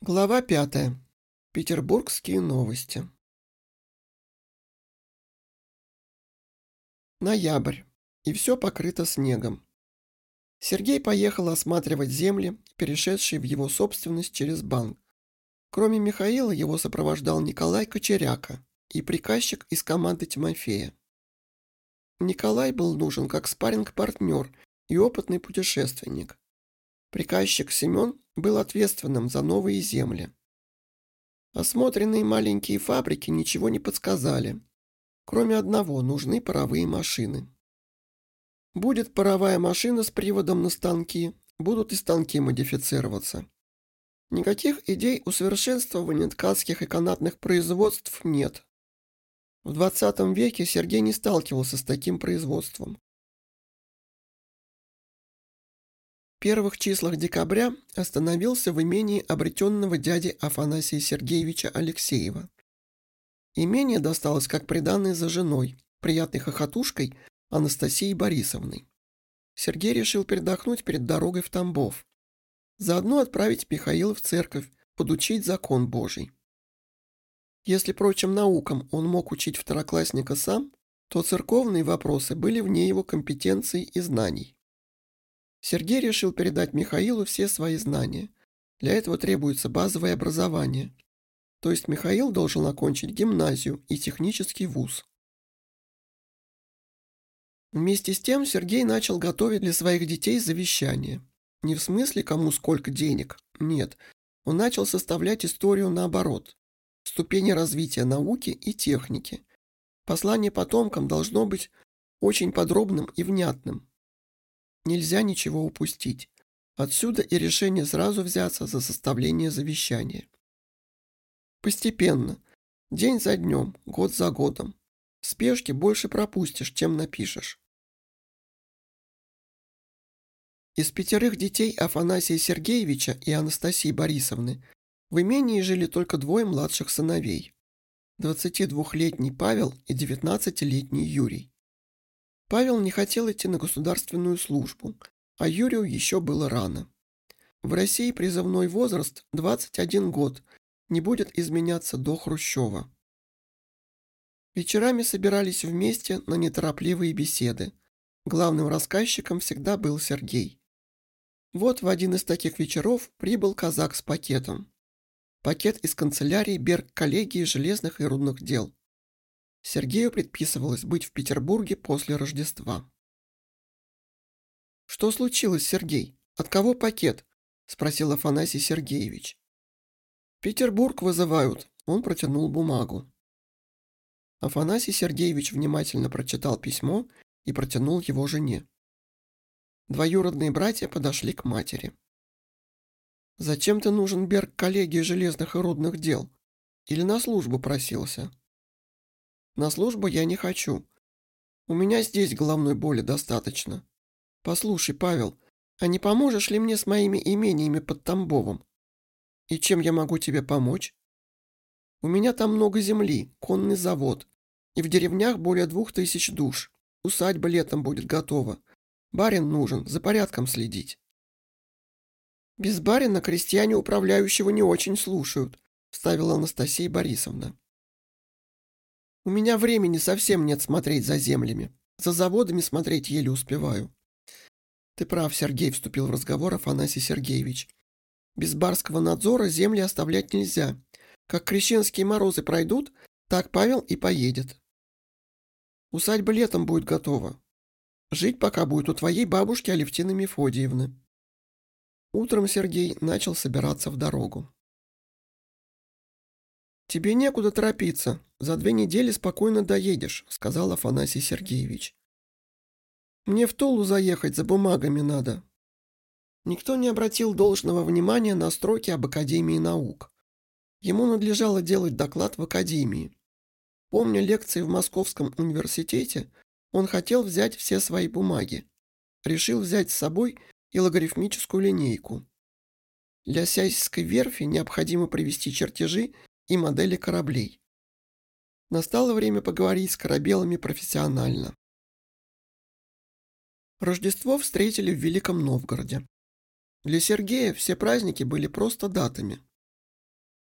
Глава 5. Петербургские новости. Ноябрь. И все покрыто снегом. Сергей поехал осматривать земли, перешедшие в его собственность через банк. Кроме Михаила его сопровождал Николай Кочеряка и приказчик из команды Тимофея. Николай был нужен как спарринг-партнер и опытный путешественник. Приказчик Семен был ответственным за новые земли. Осмотренные маленькие фабрики ничего не подсказали. Кроме одного, нужны паровые машины. Будет паровая машина с приводом на станки, будут и станки модифицироваться. Никаких идей усовершенствования ткацких и канатных производств нет. В 20 веке Сергей не сталкивался с таким производством. В первых числах декабря остановился в имении обретенного дяди Афанасия Сергеевича Алексеева. Имение досталось как приданое за женой, приятной хохотушкой Анастасией Борисовной. Сергей решил передохнуть перед дорогой в Тамбов. Заодно отправить Михаила в церковь, подучить закон Божий. Если прочим наукам он мог учить второклассника сам, то церковные вопросы были вне его компетенции и знаний. Сергей решил передать Михаилу все свои знания. Для этого требуется базовое образование. То есть Михаил должен окончить гимназию и технический вуз. Вместе с тем Сергей начал готовить для своих детей завещание. Не в смысле, кому сколько денег, нет. Он начал составлять историю наоборот. Ступени развития науки и техники. Послание потомкам должно быть очень подробным и внятным. Нельзя ничего упустить. Отсюда и решение сразу взяться за составление завещания. Постепенно, день за днем, год за годом. В спешке больше пропустишь, чем напишешь. Из 5 детей Афанасия Сергеевича и Анастасии Борисовны в имении жили только 2 младших сыновей. 22-летний Павел и 19-летний Юрий. Павел не хотел идти на государственную службу, а Юрию еще было рано. В России призывной возраст 21 год не будет изменяться до Хрущева. Вечерами собирались вместе на неторопливые беседы. Главным рассказчиком всегда был Сергей. Вот в один из таких вечеров прибыл казак с пакетом. Пакет из канцелярии Берг-коллегии железных и рудных дел. Сергею предписывалось быть в Петербурге после Рождества. «Что случилось, Сергей? От кого пакет?» – спросил Афанасий Сергеевич. «Петербург вызывают», – он протянул бумагу. Афанасий Сергеевич внимательно прочитал письмо и протянул его жене. Двоюродные братья подошли к матери. «Зачем ты нужен Берг-коллегии железных и рудных дел? Или на службу просился?» «На службу я не хочу. У меня здесь головной боли достаточно. Послушай, Павел, а не поможешь ли мне с моими имениями под Тамбовом? И чем я могу тебе помочь? У меня там много земли, конный завод, и в деревнях более 2000 душ. Усадьба летом будет готова. Барин нужен, за порядком следить». «Без барина крестьяне управляющего не очень слушают», – вставила Анастасия Борисовна. «У меня времени совсем нет смотреть за землями. За заводами смотреть еле успеваю». «Ты прав, Сергей», – вступил в разговор Афанасий Сергеевич. «Без барского надзора земли оставлять нельзя. Как крещенские морозы пройдут, так Павел и поедет. Усадьба летом будет готова. Жить пока будет у твоей бабушки Алевтины Мефодиевны». Утром Сергей начал собираться в дорогу. «Тебе некуда торопиться. За 2 недели спокойно доедешь», — сказал Афанасий Сергеевич. «Мне в Тулу заехать за бумагами надо». Никто не обратил должного внимания на строки об Академии наук. Ему надлежало делать доклад в Академии. Помня лекции в Московском университете, он хотел взять все свои бумаги. Решил взять с собой и логарифмическую линейку. Для Сяйской верфи необходимо привести чертежи и модели кораблей. Настало время поговорить с корабелами профессионально. Рождество встретили в Великом Новгороде. Для Сергея все праздники были просто датами.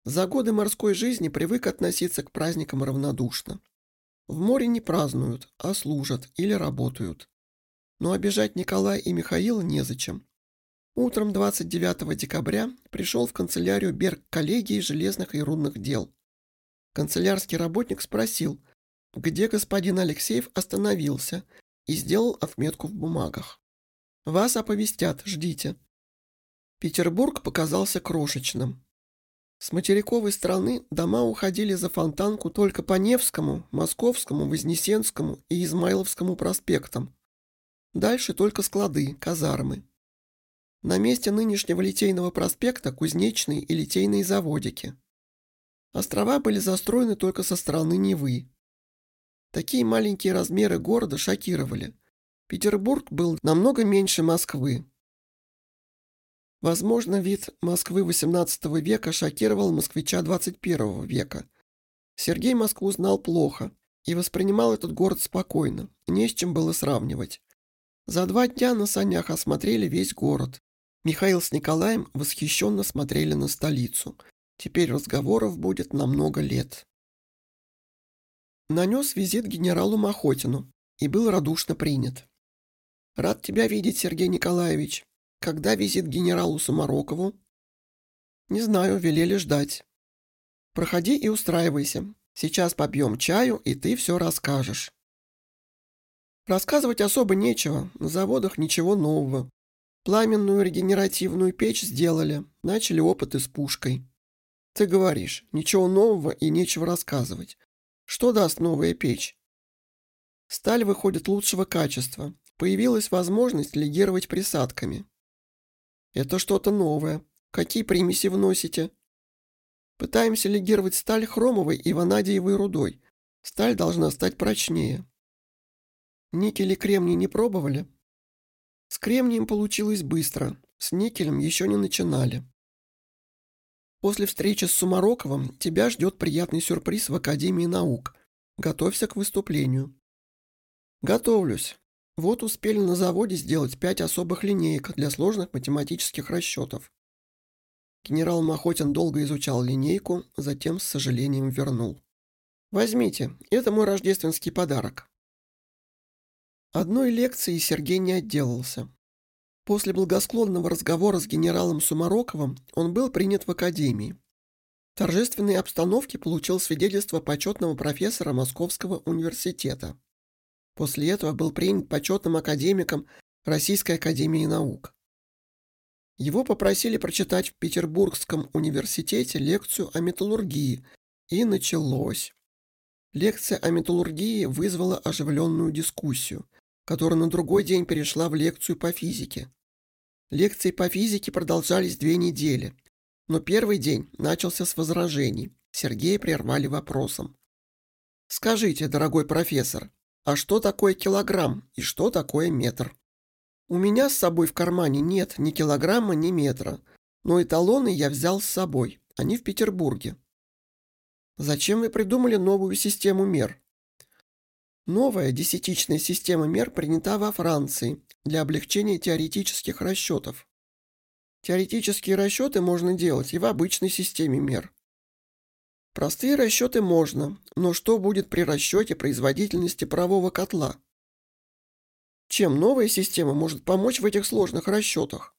За годы морской жизни привык относиться к праздникам равнодушно. В море не празднуют, а служат или работают. Но обижать Николая и Михаила незачем. Утром 29 декабря пришел в канцелярию Берг коллегии железных и рудных дел. Канцелярский работник спросил, где господин Алексеев остановился, и сделал отметку в бумагах. «Вас оповестят, ждите». Петербург показался крошечным. С материковой стороны дома уходили за Фонтанку только по Невскому, Московскому, Вознесенскому и Измайловскому проспектам. Дальше только склады, казармы. На месте нынешнего Литейного проспекта кузнечные и литейные заводики. Острова были застроены только со стороны Невы. Такие маленькие размеры города шокировали. Петербург был намного меньше Москвы. Возможно, вид Москвы XVIII века шокировал москвича XXI века. Сергей Москву знал плохо и воспринимал этот город спокойно, не с чем было сравнивать. За 2 дня на санях осмотрели весь город. Михаил с Николаем восхищенно смотрели на столицу. Теперь разговоров будет на много лет. Нанес визит генералу Махотину и был радушно принят. «Рад тебя видеть, Сергей Николаевич. Когда визит к генералу Сумарокову?» «Не знаю, велели ждать». «Проходи и устраивайся. Сейчас попьем чаю, и ты все расскажешь». Рассказывать особо нечего, на заводах ничего нового. Пламенную регенеративную печь сделали, начали опыты с пушкой. Ты говоришь, ничего нового и нечего рассказывать. Что даст новая печь? Сталь выходит лучшего качества. Появилась возможность легировать присадками. Это что-то новое. Какие примеси вносите? Пытаемся легировать сталь хромовой и ванадиевой рудой. Сталь должна стать прочнее. Никель и кремний не пробовали? С кремнием получилось быстро, с никелем еще не начинали. После встречи с Сумароковым тебя ждет приятный сюрприз в Академии наук. Готовься к выступлению. Готовлюсь. Вот успели на заводе сделать 5 особых линеек для сложных математических расчетов. Генерал Махотин долго изучал линейку, затем с сожалением вернул. Возьмите, это мой рождественский подарок. Одной лекции Сергей не отделался. После благосклонного разговора с генералом Сумароковым он был принят в академии. В торжественной обстановке получил свидетельство почетного профессора Московского университета. После этого был принят почетным академиком Российской академии наук. Его попросили прочитать в Петербургском университете лекцию о металлургии, и началось. Лекция о металлургии вызвала оживленную дискуссию, которая на другой день перешла в лекцию по физике. Лекции по физике продолжались 2 недели, но первый день начался с возражений. Сергея прервали вопросом. «Скажите, дорогой профессор, а что такое килограмм и что такое метр?» «У меня с собой в кармане нет ни килограмма, ни метра, но эталоны я взял с собой, они в Петербурге». «Зачем вы придумали новую систему мер?» Новая десятичная система мер принята во Франции для облегчения теоретических расчетов. Теоретические расчеты можно делать и в обычной системе мер. Простые расчеты можно, но что будет при расчете производительности парового котла? Чем новая система может помочь в этих сложных расчетах?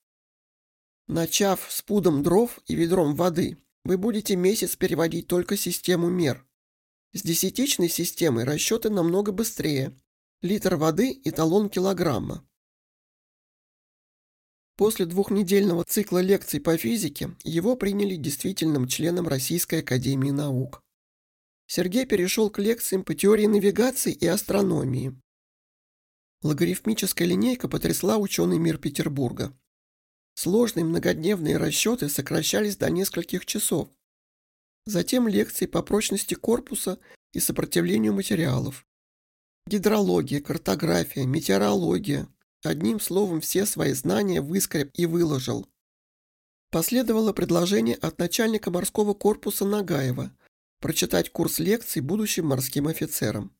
Начав с пудом дров и ведром воды, вы будете месяц переводить только систему мер. С десятичной системой расчеты намного быстрее. Литр воды – эталон килограмма. После 2-недельного цикла лекций по физике его приняли действительным членом Российской академии наук. Сергей перешел к лекциям по теории навигации и астрономии. Логарифмическая линейка потрясла ученый мир Петербурга. Сложные многодневные расчеты сокращались до нескольких часов. Затем лекции по прочности корпуса и сопротивлению материалов. Гидрология, картография, метеорология. Одним словом, все свои знания выскреб и выложил. Последовало предложение от начальника морского корпуса Нагаева прочитать курс лекций будущим морским офицерам.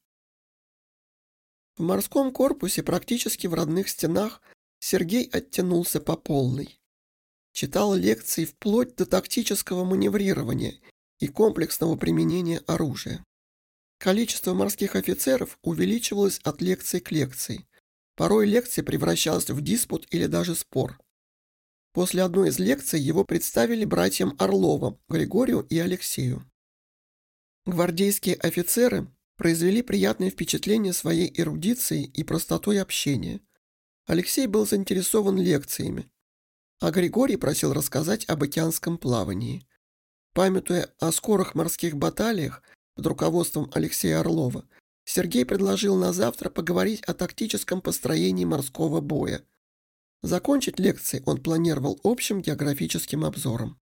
В морском корпусе практически в родных стенах Сергей оттянулся по полной. Читал лекции вплоть до тактического маневрирования и комплексного применения оружия. Количество морских офицеров увеличивалось от лекции к лекции. Порой лекция превращалась в диспут или даже спор. После одной из лекций его представили братьям Орловым, Григорию и Алексею. Гвардейские офицеры произвели приятное впечатление своей эрудицией и простотой общения. Алексей был заинтересован лекциями, а Григорий просил рассказать об океанском плавании. Памятуя о скорых морских баталиях под руководством Алексея Орлова, Сергей предложил на завтра поговорить о тактическом построении морского боя. Закончить лекции он планировал общим географическим обзором.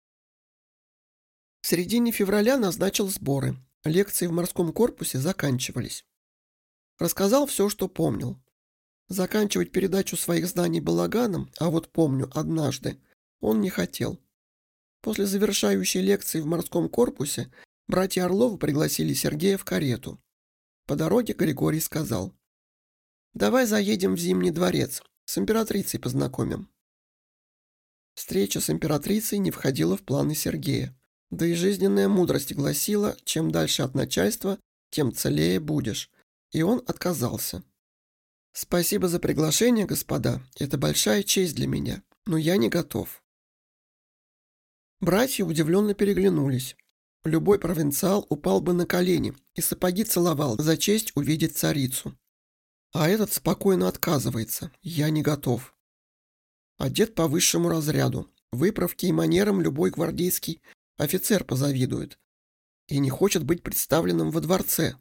В середине февраля назначил сборы. Лекции в морском корпусе заканчивались. Рассказал все, что помнил. Заканчивать передачу своих знаний балаганом, а вот помню однажды, он не хотел. После завершающей лекции в морском корпусе братья Орловы пригласили Сергея в карету. По дороге Григорий сказал: «Давай заедем в Зимний дворец, с императрицей познакомим». Встреча с императрицей не входила в планы Сергея, да и жизненная мудрость гласила: чем дальше от начальства, тем целее будешь, и он отказался. «Спасибо за приглашение, господа, это большая честь для меня, но я не готов». Братья удивленно переглянулись. Любой провинциал упал бы на колени и сапоги целовал за честь увидеть царицу. А этот спокойно отказывается: «Я не готов». Одет по высшему разряду, выправке и манерам любой гвардейский офицер позавидует, и не хочет быть представленным во дворце.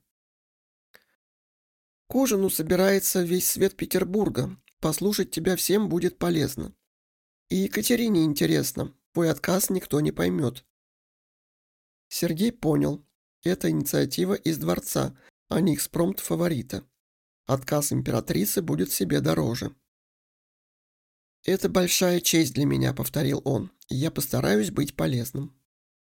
К ужину собирается весь свет Петербурга, послушать тебя всем будет полезно. И Екатерине интересно, твой отказ никто не поймет. Сергей понял, это инициатива из дворца, а не экспромт фаворита. Отказ императрицы будет себе дороже. «Это большая честь для меня», — повторил он, — «и я постараюсь быть полезным».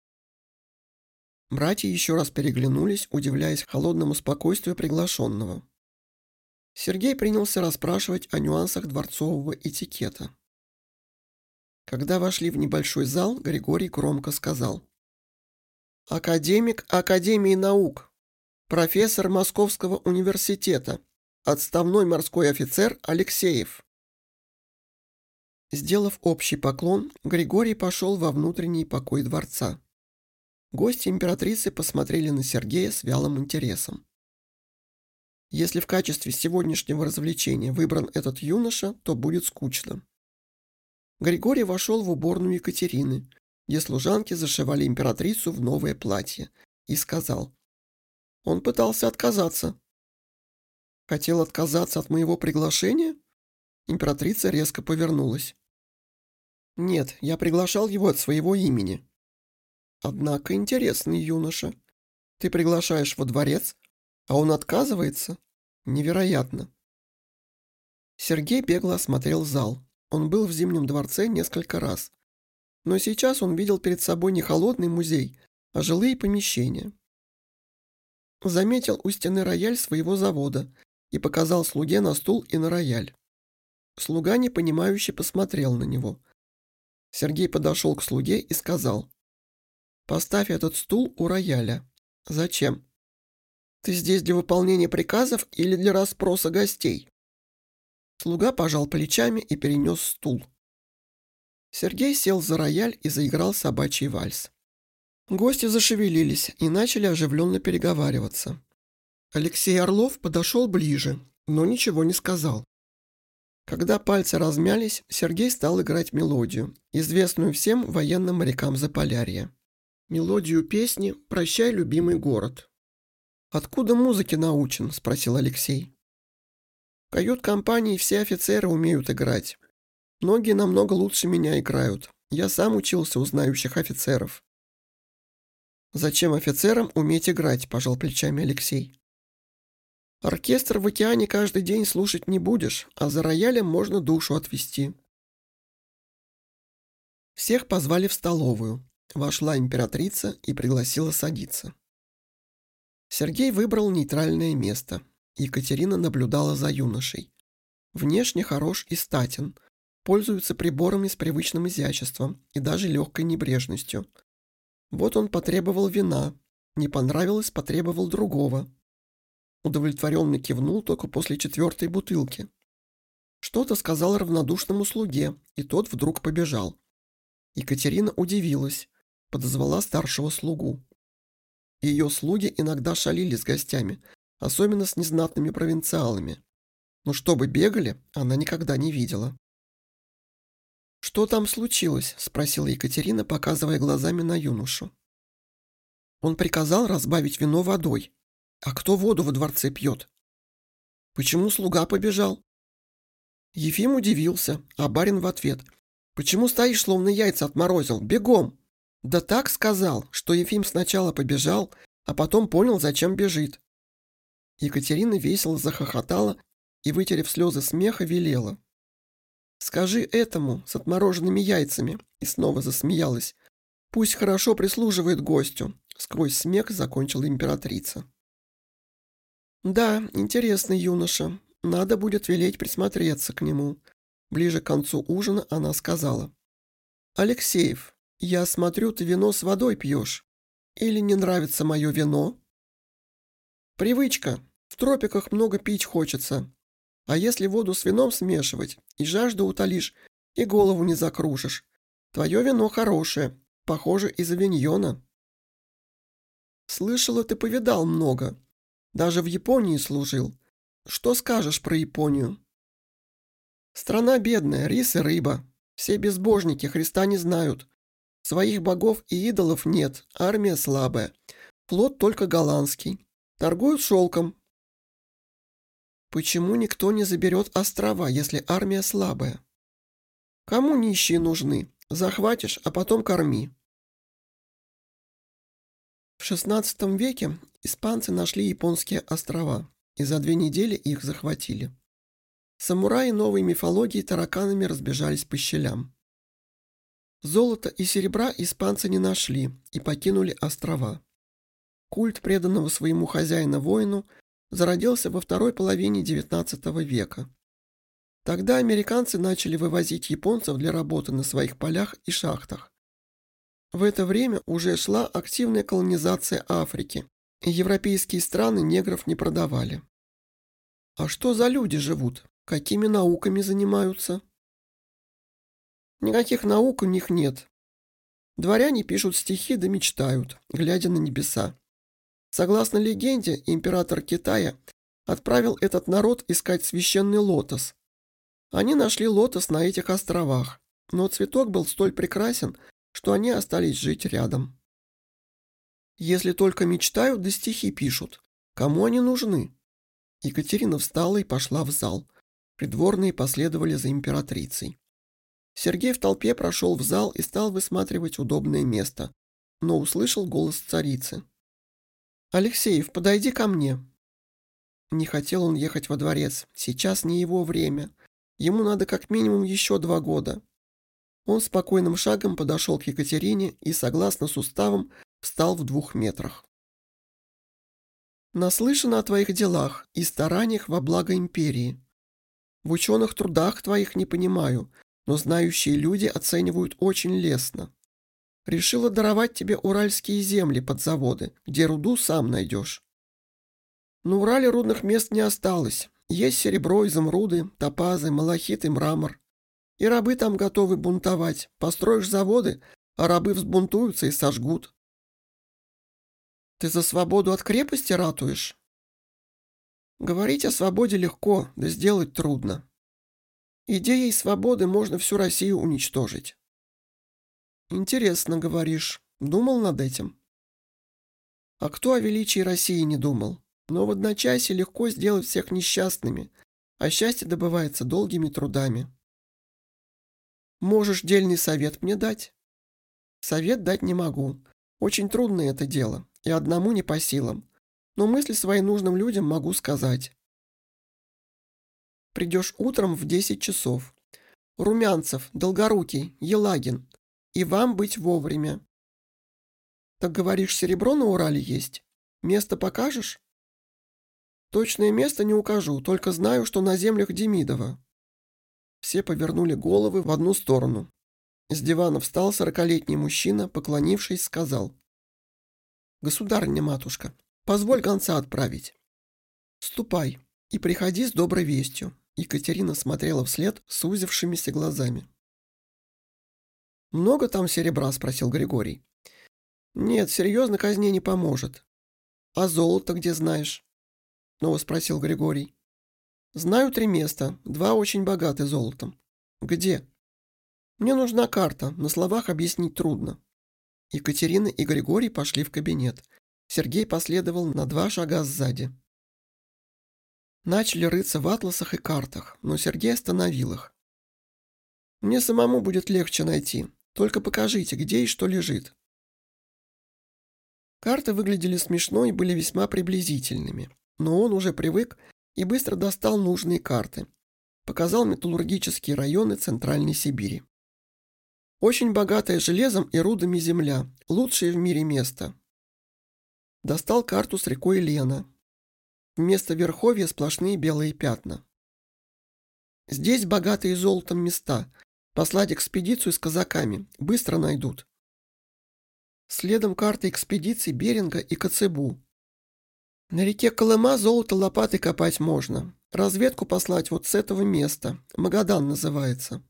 Братья еще раз переглянулись, удивляясь холодному спокойствию приглашенного. Сергей принялся расспрашивать о нюансах дворцового этикета. Когда вошли в небольшой зал, Григорий громко сказал: «Академик Академии наук, профессор Московского университета, отставной морской офицер Алексеев». Сделав общий поклон, Григорий пошел во внутренний покой дворца. Гости императрицы посмотрели на Сергея с вялым интересом. Если в качестве сегодняшнего развлечения выбран этот юноша, то будет скучно. Григорий вошел в уборную Екатерины, где служанки зашивали императрицу в новое платье, и сказал: «Он пытался отказаться». «Хотел отказаться от моего приглашения?» Императрица резко повернулась. «Нет, я приглашал его от своего имени». «Однако интересный юноша. Ты приглашаешь во дворец, а он отказывается? Невероятно». Сергей бегло осмотрел зал. Он был в Зимнем дворце несколько раз. Но сейчас он видел перед собой не холодный музей, а жилые помещения. Заметил у стены рояль своего завода и показал слуге на стул и на рояль. Слуга непонимающе посмотрел на него. Сергей подошел к слуге и сказал: «Поставь этот стул у рояля». «Зачем?» «Ты здесь для выполнения приказов или для расспроса гостей?» Слуга пожал плечами и перенес стул. Сергей сел за рояль и заиграл собачий вальс. Гости зашевелились и начали оживленно переговариваться. Алексей Орлов подошел ближе, но ничего не сказал. Когда пальцы размялись, Сергей стал играть мелодию, известную всем военным морякам Заполярья. Мелодию песни «Прощай, любимый город». «Откуда музыке научен?» – спросил Алексей. «В кают-компании все офицеры умеют играть. Многие намного лучше меня играют. Я сам учился у знающих офицеров». «Зачем офицерам уметь играть?» – пожал плечами Алексей. «Оркестр в океане каждый день слушать не будешь, а за роялем можно душу отвести». Всех позвали в столовую. Вошла императрица и пригласила садиться. Сергей выбрал нейтральное место. Екатерина наблюдала за юношей. Внешне хорош и статен, пользуется приборами с привычным изяществом и даже легкой небрежностью. Вот он потребовал вина. Не понравилось, потребовал другого. Удовлетворенно кивнул только после 4-й бутылки. Что-то сказал равнодушному слуге, и тот вдруг побежал. Екатерина удивилась, подозвала старшего слугу. Ее слуги иногда шалили с гостями, особенно с незнатными провинциалами. Но чтобы бегали, она никогда не видела. «Что там случилось?» – спросила Екатерина, показывая глазами на юношу. Он приказал разбавить вино водой. А кто воду во дворце пьет? Почему слуга побежал? Ефим удивился, а барин в ответ. Почему стоишь, словно яйца отморозил? Бегом! Да так сказал, что Ефим сначала побежал, а потом понял, зачем бежит. Екатерина весело захохотала и, вытерев слезы смеха, велела. «Скажи этому с отмороженными яйцами», и снова засмеялась. «Пусть хорошо прислуживает гостю», сквозь смех закончила императрица. «Да, интересный юноша. Надо будет велеть присмотреться к нему». Ближе к концу ужина она сказала. «Алексеев, я смотрю, ты вино с водой пьешь. Или не нравится мое вино?» «Привычка. В тропиках много пить хочется. А если воду с вином смешивать, и жажду утолишь, и голову не закружишь. Твое вино хорошее, похоже, из авиньона». «Слышала, ты повидал много. Даже в Японии служил. Что скажешь про Японию?» «Страна бедная, рис и рыба. Все безбожники Христа не знают. Своих богов и идолов нет, армия слабая. Флот только голландский. Торгуют шелком». «Почему никто не заберет острова, если армия слабая?» «Кому нищие нужны? Захватишь, а потом корми». В XVI веке испанцы нашли японские острова, и за 2 недели их захватили. Самураи новой мифологии тараканами разбежались по щелям. Золота и серебра испанцы не нашли и покинули острова. Культ преданного своему хозяину-воину зародился во второй половине XIX века. Тогда американцы начали вывозить японцев для работы на своих полях и шахтах. В это время уже шла активная колонизация Африки, и европейские страны негров не продавали. А что за люди живут? Какими науками занимаются? Никаких наук у них нет. Дворяне пишут стихи да мечтают, глядя на небеса. Согласно легенде, император Китая отправил этот народ искать священный лотос. Они нашли лотос на этих островах, но цветок был столь прекрасен, что они остались жить рядом. Если только мечтают да стихи пишут, кому они нужны? Екатерина встала и пошла в зал. Придворные последовали за императрицей. Сергей в толпе прошел в зал и стал высматривать удобное место, но услышал голос царицы. «Алексеев, подойди ко мне». Не хотел он ехать во дворец, сейчас не его время. Ему надо как минимум еще 2 года. Он спокойным шагом подошел к Екатерине и, согласно с уставом, встал в 2 метрах. «Наслышано о твоих делах и стараниях во благо империи. В ученых трудах твоих не понимаю, но знающие люди оценивают очень лестно. Решила даровать тебе уральские земли под заводы, где руду сам найдешь. На Урале рудных мест не осталось. Есть серебро, изумруды, топазы, малахит и мрамор. И рабы там готовы бунтовать. Построишь заводы, а рабы взбунтуются и сожгут. Ты за свободу от крепости ратуешь? Говорить о свободе легко, да сделать трудно. Идеей свободы можно всю Россию уничтожить. Интересно говоришь. Думал над этим? А кто о величии России не думал? Но в одночасье легко сделать всех несчастными, а счастье добывается долгими трудами. Можешь дельный совет мне дать? Совет дать не могу. Очень трудное это дело, и одному не по силам. Но мысли свои нужным людям могу сказать. Придешь утром в 10 часов. Румянцев, Долгорукий, Елагин. И вам быть вовремя. Так говоришь, серебро на Урале есть? Место покажешь? Точное место не укажу, только знаю, что на землях Демидова. Все повернули головы в одну сторону. С дивана встал 40-летний мужчина, поклонившись, сказал: Государыня-матушка, позволь гонца отправить. Ступай и приходи с доброй вестью. Екатерина смотрела вслед сузившимися глазами. «Много там серебра?» – спросил Григорий. «Нет, серьезно казне не поможет». «А золото где знаешь?» – снова спросил Григорий. «Знаю 3 места, 2 очень богаты золотом». «Где?» «Мне нужна карта, на словах объяснить трудно». Екатерина и Григорий пошли в кабинет. Сергей последовал на 2 шага сзади. Начали рыться в атласах и картах, но Сергей остановил их. «Мне самому будет легче найти. Только покажите, где и что лежит». Карты выглядели смешно и были весьма приблизительными, но он уже привык и быстро достал нужные карты. Показал металлургические районы Центральной Сибири. Очень богатая железом и рудами земля, лучшее в мире место. Достал карту с рекой Лена. Вместо верховья сплошные белые пятна. Здесь богатые золотом места. Послать экспедицию с казаками. Быстро найдут. Следом карта экспедиций Беринга и Коцебу. На реке Колыма золото лопатой копать можно. Разведку послать вот с этого места. Магадан называется.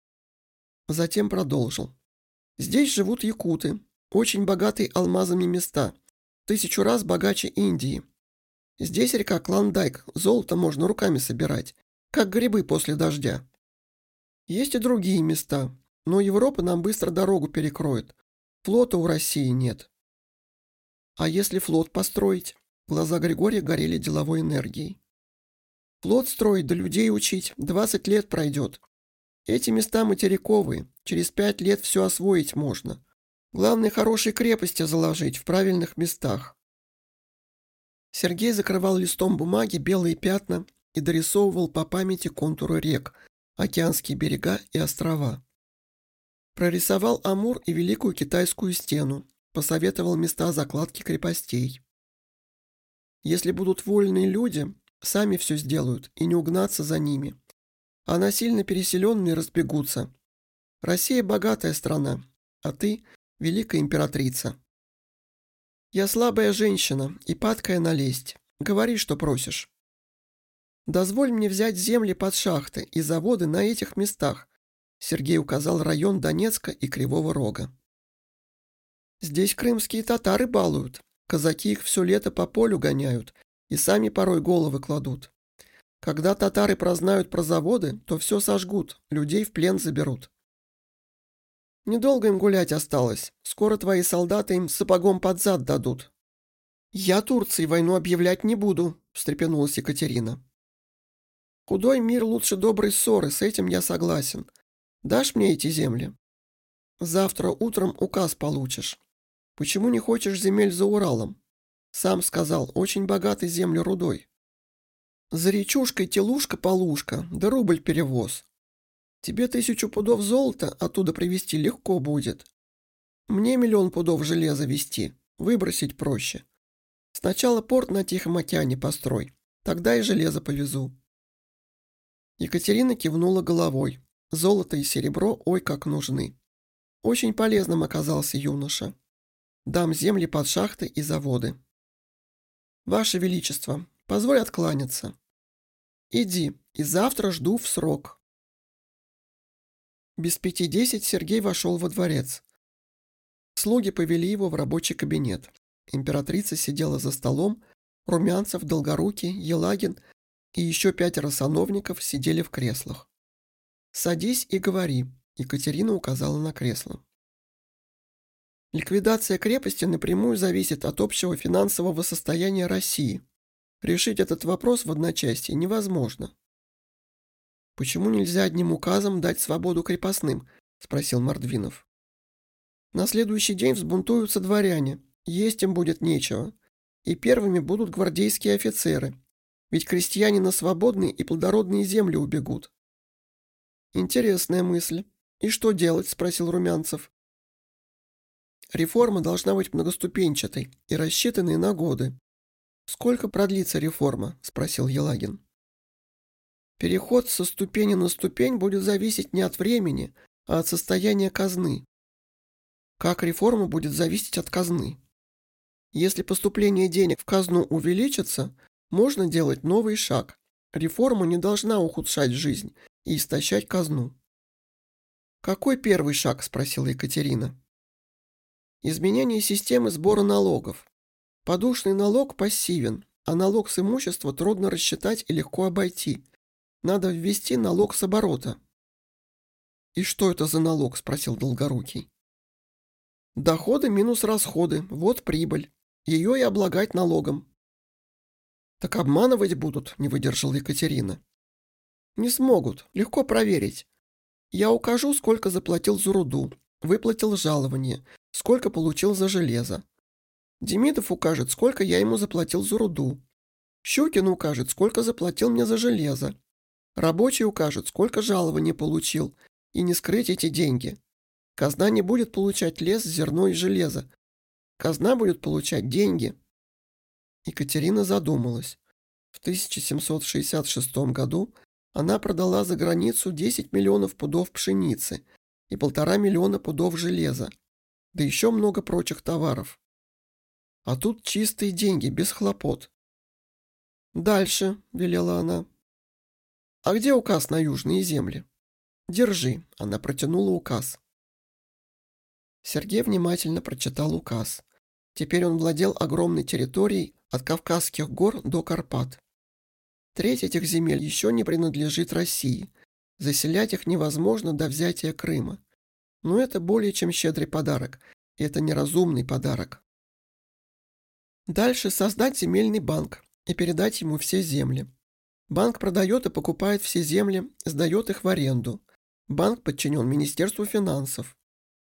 Затем продолжил. Здесь живут якуты. Очень богатые алмазами места. 1000 раз богаче Индии. Здесь река Клондайк. Золото можно руками собирать. Как грибы после дождя. Есть и другие места. Но Европа нам быстро дорогу перекроет. Флота у России нет. А если флот построить? Глаза Григория горели деловой энергией. Флот строить да людей учить 20 лет пройдет. Эти места материковые, через 5 лет все освоить можно. Главное, хорошие крепости заложить в правильных местах. Сергей закрывал листом бумаги белые пятна и дорисовывал по памяти контуры рек, океанские берега и острова. Прорисовал Амур и Великую Китайскую стену, посоветовал места закладки крепостей. Если будут вольные люди, сами все сделают и не угнаться за ними. А насильно переселенные разбегутся. Россия богатая страна, а ты – великая императрица. Я слабая женщина и падкая на лесть. Говори, что просишь. Дозволь мне взять земли под шахты и заводы на этих местах. Сергей указал район Донецка и Кривого Рога. Здесь крымские татары балуют. Казаки их все лето по полю гоняют и сами порой головы кладут. Когда татары прознают про заводы, то все сожгут, людей в плен заберут. Недолго им гулять осталось. Скоро твои солдаты им сапогом под зад дадут. Я Турции войну объявлять не буду, встрепенулась Екатерина. Худой мир лучше доброй ссоры, с этим я согласен. Дашь мне эти земли? Завтра утром указ получишь. Почему не хочешь земель за Уралом? Сам сказал, очень богаты земли рудой. За речушкой телушка-полушка, да рубль перевоз. Тебе 1000 пудов золота оттуда привезти легко будет. Мне 1 000 000 пудов железа везти, выбросить проще. Сначала порт на Тихом океане построй, тогда и железо повезу. Екатерина кивнула головой. Золото и серебро ой как нужны. Очень полезным оказался юноша. Дам земли под шахты и заводы. Ваше Величество, позволь откланяться. Иди, и завтра жду в срок. Без 5:10 Сергей вошел во дворец. Слуги повели его в рабочий кабинет. Императрица сидела за столом, Румянцев, Долгорукий, Елагин и еще 5 сановников сидели в креслах. «Садись и говори», — Екатерина указала на кресло. Ликвидация крепости напрямую зависит от общего финансового состояния России. Решить этот вопрос в одночасье невозможно. «Почему нельзя одним указом дать свободу крепостным?» – спросил Мордвинов. «На следующий день взбунтуются дворяне, есть им будет нечего, и первыми будут гвардейские офицеры, ведь крестьяне на свободные и плодородные земли убегут». «Интересная мысль. И что делать?» – спросил Румянцев. «Реформа должна быть многоступенчатой и рассчитанной на годы». «Сколько продлится реформа?» – спросил Елагин. «Переход со ступени на ступень будет зависеть не от времени, а от состояния казны». «Как реформа будет зависеть от казны?» Если поступление денег в казну увеличится, можно делать новый шаг. Реформа не должна ухудшать жизнь и истощать казну. «Какой первый шаг?» – спросила Екатерина. «Изменение системы сбора налогов. Подушный налог пассивен, а налог с имущества трудно рассчитать и легко обойти. Надо ввести налог с оборота». «И что это за налог?» – спросил Долгорукий. «Доходы минус расходы, вот прибыль. Ее и облагать налогом». «Так обманывать будут», – не выдержала Екатерина. «Не смогут, легко проверить. Я укажу, сколько заплатил за руду, выплатил жалование, сколько получил за железо. Демидов укажет, сколько я ему заплатил за руду. Щукин укажет, сколько заплатил мне за железо. Рабочий укажет, сколько жалования получил, и не скрыть эти деньги. Казна не будет получать лес, зерно и железо. Казна будет получать деньги». Екатерина задумалась. В 1766 году она продала за границу 10 миллионов пудов пшеницы и 1,5 миллиона пудов железа, да еще много прочих товаров. А тут чистые деньги, без хлопот. «Дальше», — велела она. «А где указ на южные земли?» «Держи», — она протянула указ. Сергей внимательно прочитал указ. Теперь он владел огромной территорией от Кавказских гор до Карпат. Треть этих земель еще не принадлежит России. Заселять их невозможно до взятия Крыма. Но это более чем щедрый подарок. И это неразумный подарок. Дальше создать земельный банк и передать ему все земли. Банк продает и покупает все земли, сдает их в аренду. Банк подчинен Министерству финансов.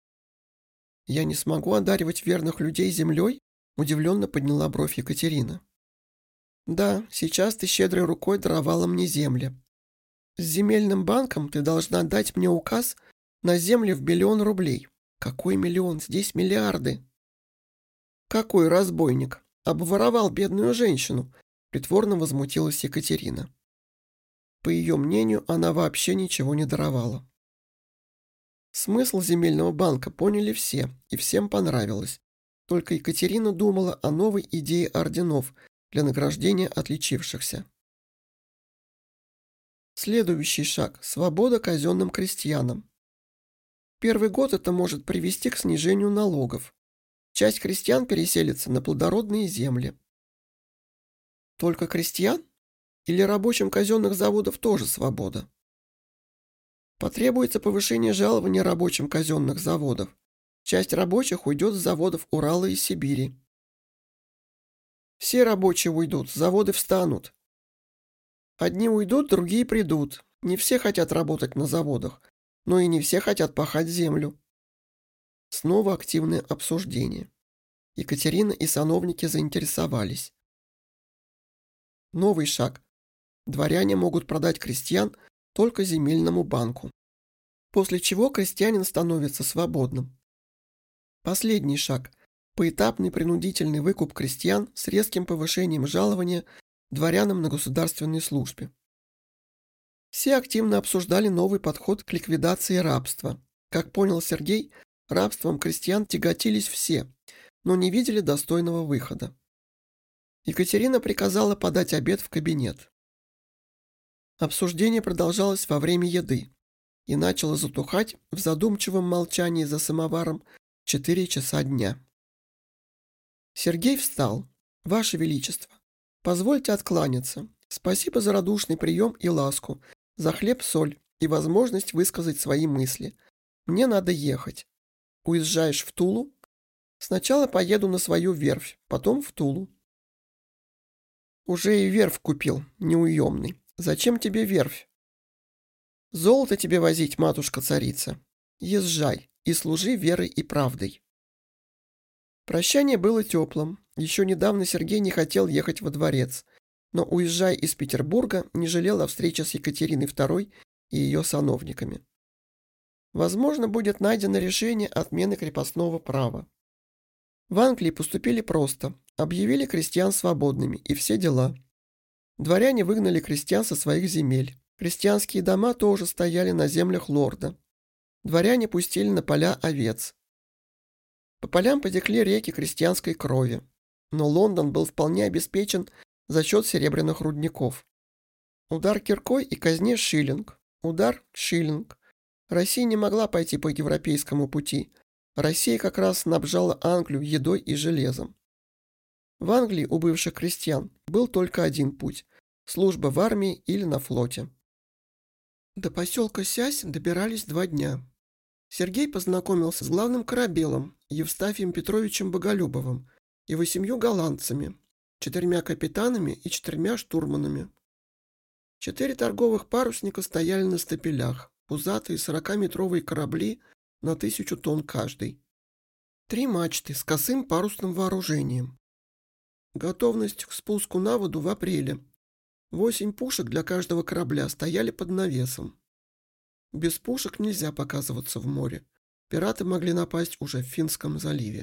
«Я не смогу одаривать верных людей землей?» – удивленно подняла бровь Екатерина. «Да, сейчас ты щедрой рукой даровала мне земли. С земельным банком ты должна дать мне указ на земли в 1 миллион рублей. Какой миллион? Здесь миллиарды». «Какой разбойник? Обворовал бедную женщину!» – притворно возмутилась Екатерина. По ее мнению, она вообще ничего не даровала. Смысл земельного банка поняли все, и всем понравилось. Только Екатерина думала о новой идее орденов для награждения отличившихся. Следующий шаг – свобода казенным крестьянам. Первый год это может привести к снижению налогов. Часть крестьян переселится на плодородные земли. Только крестьян? Или рабочим казенных заводов тоже свобода? Потребуется повышение жалования рабочим казенных заводов. Часть рабочих уйдет с заводов Урала и Сибири. Все рабочие уйдут, заводы встанут. Одни уйдут, другие придут. Не все хотят работать на заводах, но и не все хотят пахать землю. Снова активное обсуждение. Екатерина и сановники заинтересовались. Новый шаг. Дворяне могут продать крестьян только земельному банку. После чего крестьянин становится свободным. Последний шаг. Поэтапный принудительный выкуп крестьян с резким повышением жалования дворянам на государственной службе. Все активно обсуждали новый подход к ликвидации рабства. Как понял Сергей, рабством крестьян тяготились все, но не видели достойного выхода. Екатерина приказала подать обед в кабинет. Обсуждение продолжалось во время еды и начало затухать в задумчивом молчании за самоваром 4 часа дня. Сергей встал. «Ваше Величество, позвольте откланяться. Спасибо за радушный прием и ласку, за хлеб-соль и возможность высказать свои мысли. Мне надо ехать. Уезжаешь в Тулу? Сначала поеду на свою верфь, потом в Тулу». «Уже и верфь купил, неуемный. Зачем тебе верфь?» «Золото тебе возить, матушка-царица. Езжай и служи верой и правдой». Прощание было теплым. Еще недавно Сергей не хотел ехать во дворец, но, уезжая из Петербурга, не жалел о встрече с Екатериной II и ее сановниками. Возможно, будет найдено решение отмены крепостного права. В Англии поступили просто, объявили крестьян свободными и все дела. Дворяне выгнали крестьян со своих земель. Крестьянские дома тоже стояли на землях лорда. Дворяне пустили на поля овец. По полям потекли реки крестьянской крови. но Лондон был вполне обеспечен за счет серебряных рудников. Удар киркой и казне шиллинг. Удар – шиллинг. Россия не могла пойти по европейскому пути. Россия как раз снабжала Англию едой и железом. В Англии у бывших крестьян был только один путь – служба в армии или на флоте. До поселка Сясь добирались 2 дня. Сергей познакомился с главным корабелом Евстафием Петровичем Боголюбовым и 8 голландцами, 4 капитанами и 4 штурманами. 4 торговых парусника стояли на стапелях, пузатые 40-метровые корабли на 1000 тонн каждый. 3 мачты с косым парусным вооружением. Готовность к спуску на воду в апреле. 8 пушек для каждого корабля стояли под навесом. Без пушек нельзя показываться в море. Пираты могли напасть уже в Финском заливе.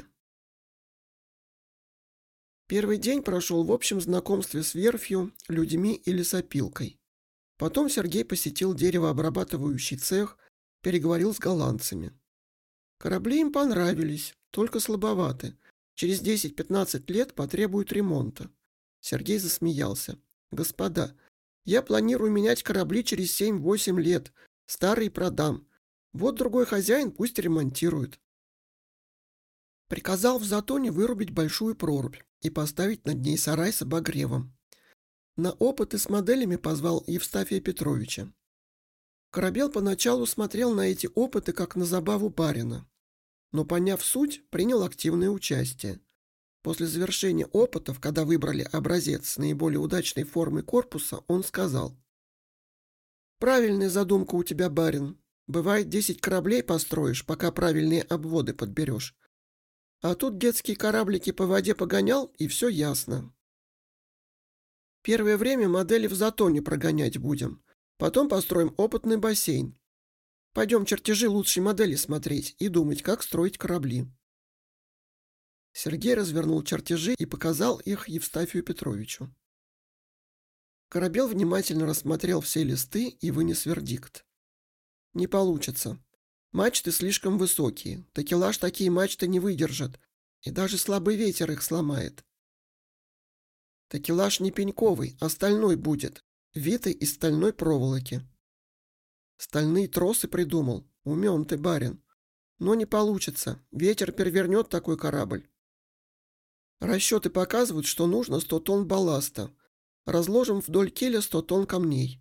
Первый день прошел в общем знакомстве с верфью, людьми и лесопилкой. Потом Сергей посетил деревообрабатывающий цех, переговорил с голландцами. Корабли им понравились, только слабоваты. Через 10-15 лет потребуют ремонта. Сергей засмеялся. «Господа, я планирую менять корабли через 7-8 лет. Старые продам. Вот другой хозяин пусть ремонтирует». Приказал в затоне вырубить большую прорубь и поставить над ней сарай с обогревом. На опыты с моделями позвал Евстафия Петровича. Корабел поначалу смотрел на эти опыты как на забаву барина, но, поняв суть, принял активное участие. После завершения опытов, когда выбрали образец с наиболее удачной формой корпуса, он сказал: «Правильная задумка у тебя, барин. Бывает, 10 кораблей построишь, пока правильные обводы подберешь. А тут детские кораблики по воде погонял, и все ясно. Первое время модели в затоне прогонять будем. Потом построим опытный бассейн. Пойдем чертежи лучшей модели смотреть и думать, как строить корабли». Сергей развернул чертежи и показал их Евстафию Петровичу. Корабел внимательно рассмотрел все листы и вынес вердикт. «Не получится. Мачты слишком высокие. Такелаж такие мачты не выдержат, и даже слабый ветер их сломает. Такелаж не пеньковый, а стальной будет, витый из стальной проволоки. Стальные тросы придумал. Умен ты, барин. Но не получится. Ветер перевернет такой корабль. Расчеты показывают, что нужно 100 тонн балласта. Разложим вдоль киля 100 тонн камней».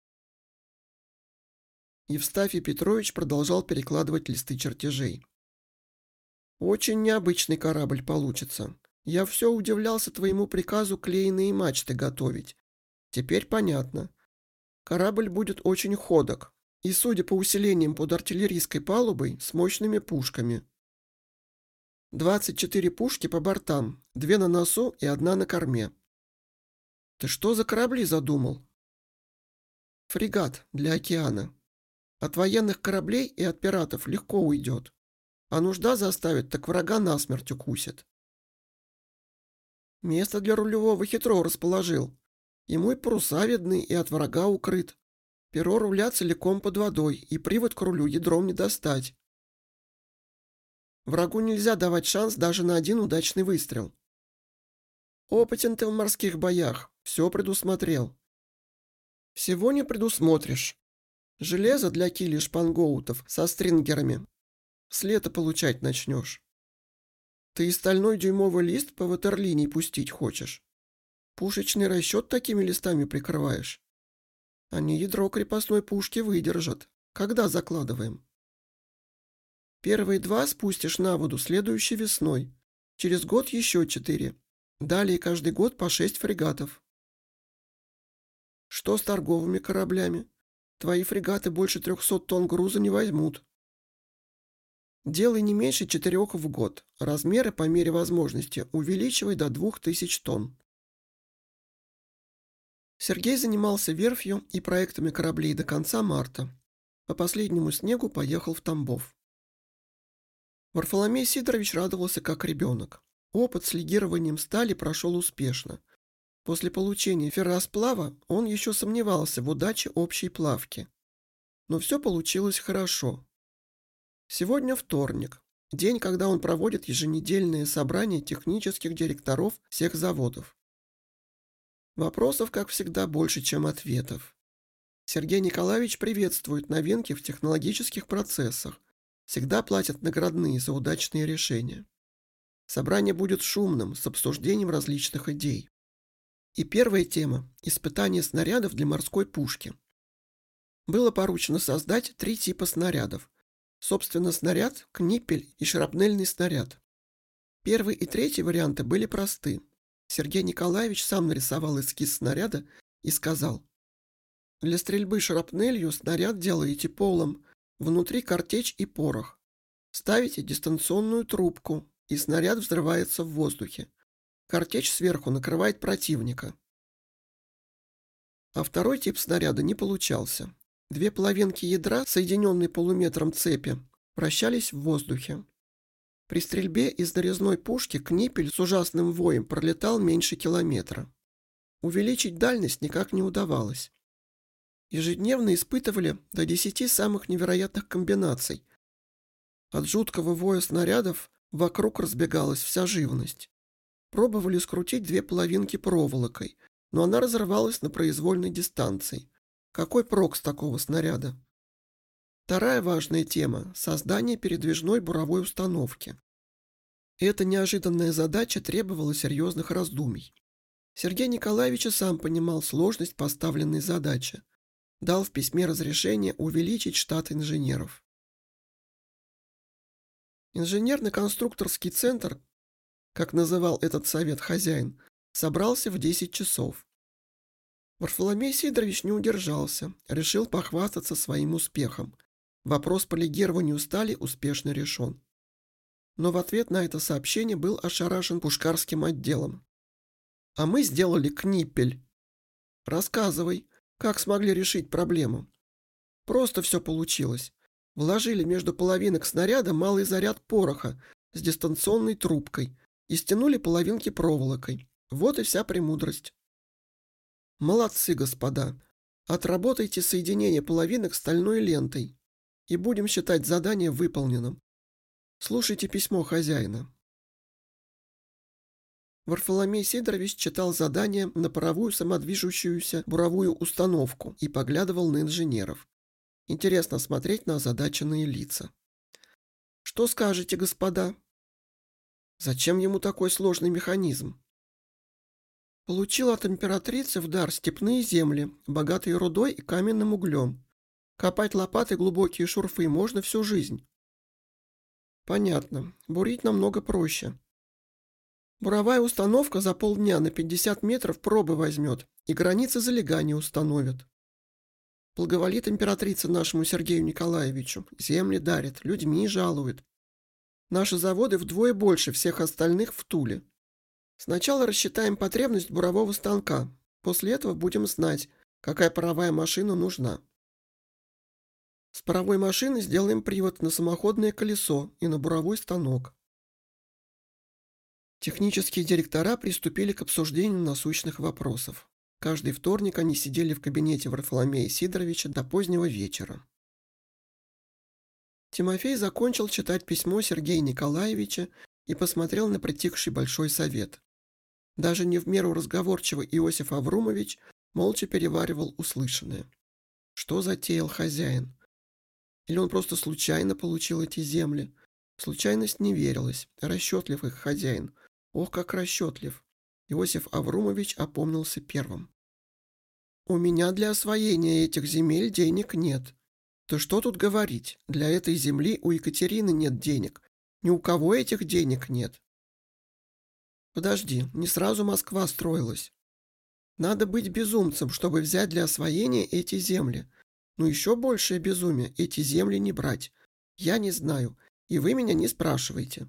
Евстафий Петрович продолжал перекладывать листы чертежей. «Очень необычный корабль получится. Я все удивлялся твоему приказу клееные мачты готовить. Теперь понятно. Корабль будет очень ходок, и, судя по усилениям под артиллерийской палубой, с мощными пушками. 24 пушки по бортам, 2 на носу и 1 на корме. Ты что за корабли задумал?» «Фрегат для океана. От военных кораблей и от пиратов легко уйдет. А нужда заставит, так врага насмерть укусит. Место для рулевого хитро расположил. Ему и паруса видны, и от врага укрыт. Перо руля целиком под водой, и привод к рулю ядром не достать. Врагу нельзя давать шанс даже на 1 удачный выстрел. Опытен ты в морских боях, все предусмотрел. Всего не предусмотришь. Железо для килей шпангоутов со стрингерами с лета получать начнешь. Ты и стальной дюймовый лист по ватерлинии пустить хочешь. Пушечный расчет такими листами прикрываешь. Они ядро крепостной пушки выдержат. Когда закладываем? Первые 2 спустишь на воду следующей весной. Через год еще 4. Далее каждый год по 6 фрегатов. Что с торговыми кораблями? Твои фрегаты больше 300 тонн груза не возьмут. Делай не меньше 4 в год. Размеры по мере возможности увеличивай до 2000 тонн. Сергей занимался верфью и проектами кораблей до конца марта. По последнему снегу поехал в Тамбов. Варфоломей Сидорович радовался как ребенок. Опыт с легированием стали прошел успешно. После получения ферросплава он еще сомневался в удаче общей плавки. Но все получилось хорошо. Сегодня вторник. День, когда он проводит еженедельные собрания технических директоров всех заводов. Вопросов, как всегда, больше, чем ответов. Сергей Николаевич приветствует новинки в технологических процессах, всегда платят наградные за удачные решения. Собрание будет шумным, с обсуждением различных идей. И первая тема – испытание снарядов для морской пушки. Было поручено создать 3 типа снарядов. Собственно, снаряд, книппель и шрапнельный снаряд. Первый и третий варианты были просты. Сергей Николаевич сам нарисовал эскиз снаряда и сказал: «Для стрельбы шрапнелью снаряд делаете полом, внутри картечь и порох. Ставите дистанционную трубку, и снаряд взрывается в воздухе. Картечь сверху накрывает противника». А второй тип снаряда не получался. 2 половинки ядра, соединенные полуметром цепи, вращались в воздухе. При стрельбе из нарезной пушки книппель с ужасным воем пролетал меньше километра. Увеличить дальность никак не удавалось. Ежедневно испытывали до 10 самых невероятных комбинаций. От жуткого воя снарядов вокруг разбегалась вся живность. Пробовали скрутить 2 половинки проволокой, но она разрывалась на произвольной дистанции. Какой прок с такого снаряда? Вторая важная тема – создание передвижной буровой установки. Эта неожиданная задача требовала серьезных раздумий. Сергей Николаевич и сам понимал сложность поставленной задачи. Дал в письме разрешение увеличить штат инженеров. Инженерно-конструкторский центр, как называл этот совет хозяин, собрался в 10 часов. Варфоломей Сидорович не удержался, решил похвастаться своим успехом. Вопрос по легированию стали успешно решен. Но в ответ на это сообщение был ошарашен пушкарским отделом. «А мы сделали книппель». «Рассказывай, как смогли решить проблему?» «Просто все получилось. Вложили между половинок снаряда малый заряд пороха с дистанционной трубкой и стянули половинки проволокой. Вот и вся премудрость». «Молодцы, господа. Отработайте соединение половинок стальной лентой, и будем считать задание выполненным. Слушайте письмо хозяина». Варфоломей Сидорович читал задание на паровую самодвижущуюся буровую установку и поглядывал на инженеров. Интересно смотреть на озадаченные лица. «Что скажете, господа?» «Зачем ему такой сложный механизм?» «Получил от императрицы в дар степные земли, богатые рудой и каменным углем. Копать лопатой глубокие шурфы можно всю жизнь». «Понятно. Бурить намного проще. Буровая установка за полдня на 50 метров пробы возьмет и границы залегания установит. Благоволит императрица нашему Сергею Николаевичу, земли дарит, людьми жалует. Наши заводы вдвое больше всех остальных в Туле. Сначала рассчитаем потребность бурового станка, после этого будем знать, какая паровая машина нужна. С паровой машины сделаем привод на самоходное колесо и на буровой станок». Технические директора приступили к обсуждению насущных вопросов. Каждый вторник они сидели в кабинете Варфоломея Сидоровича до позднего вечера. Тимофей закончил читать письмо Сергея Николаевича и посмотрел на притихший большой совет. Даже не в меру разговорчивый Иосиф Аврумович молча переваривал услышанное. Что затеял хозяин? Или он просто случайно получил эти земли? В случайность не верилось. Расчетлив их хозяин. Ох, как расчетлив. Иосиф Аврумович опомнился первым. «У меня для освоения этих земель денег нет. Да что тут говорить, для этой земли у Екатерины нет денег. Ни у кого этих денег нет». «Подожди, не сразу Москва строилась. Надо быть безумцем, чтобы взять для освоения эти земли. Но еще большее безумие – эти земли не брать. Я не знаю, и вы меня не спрашивайте.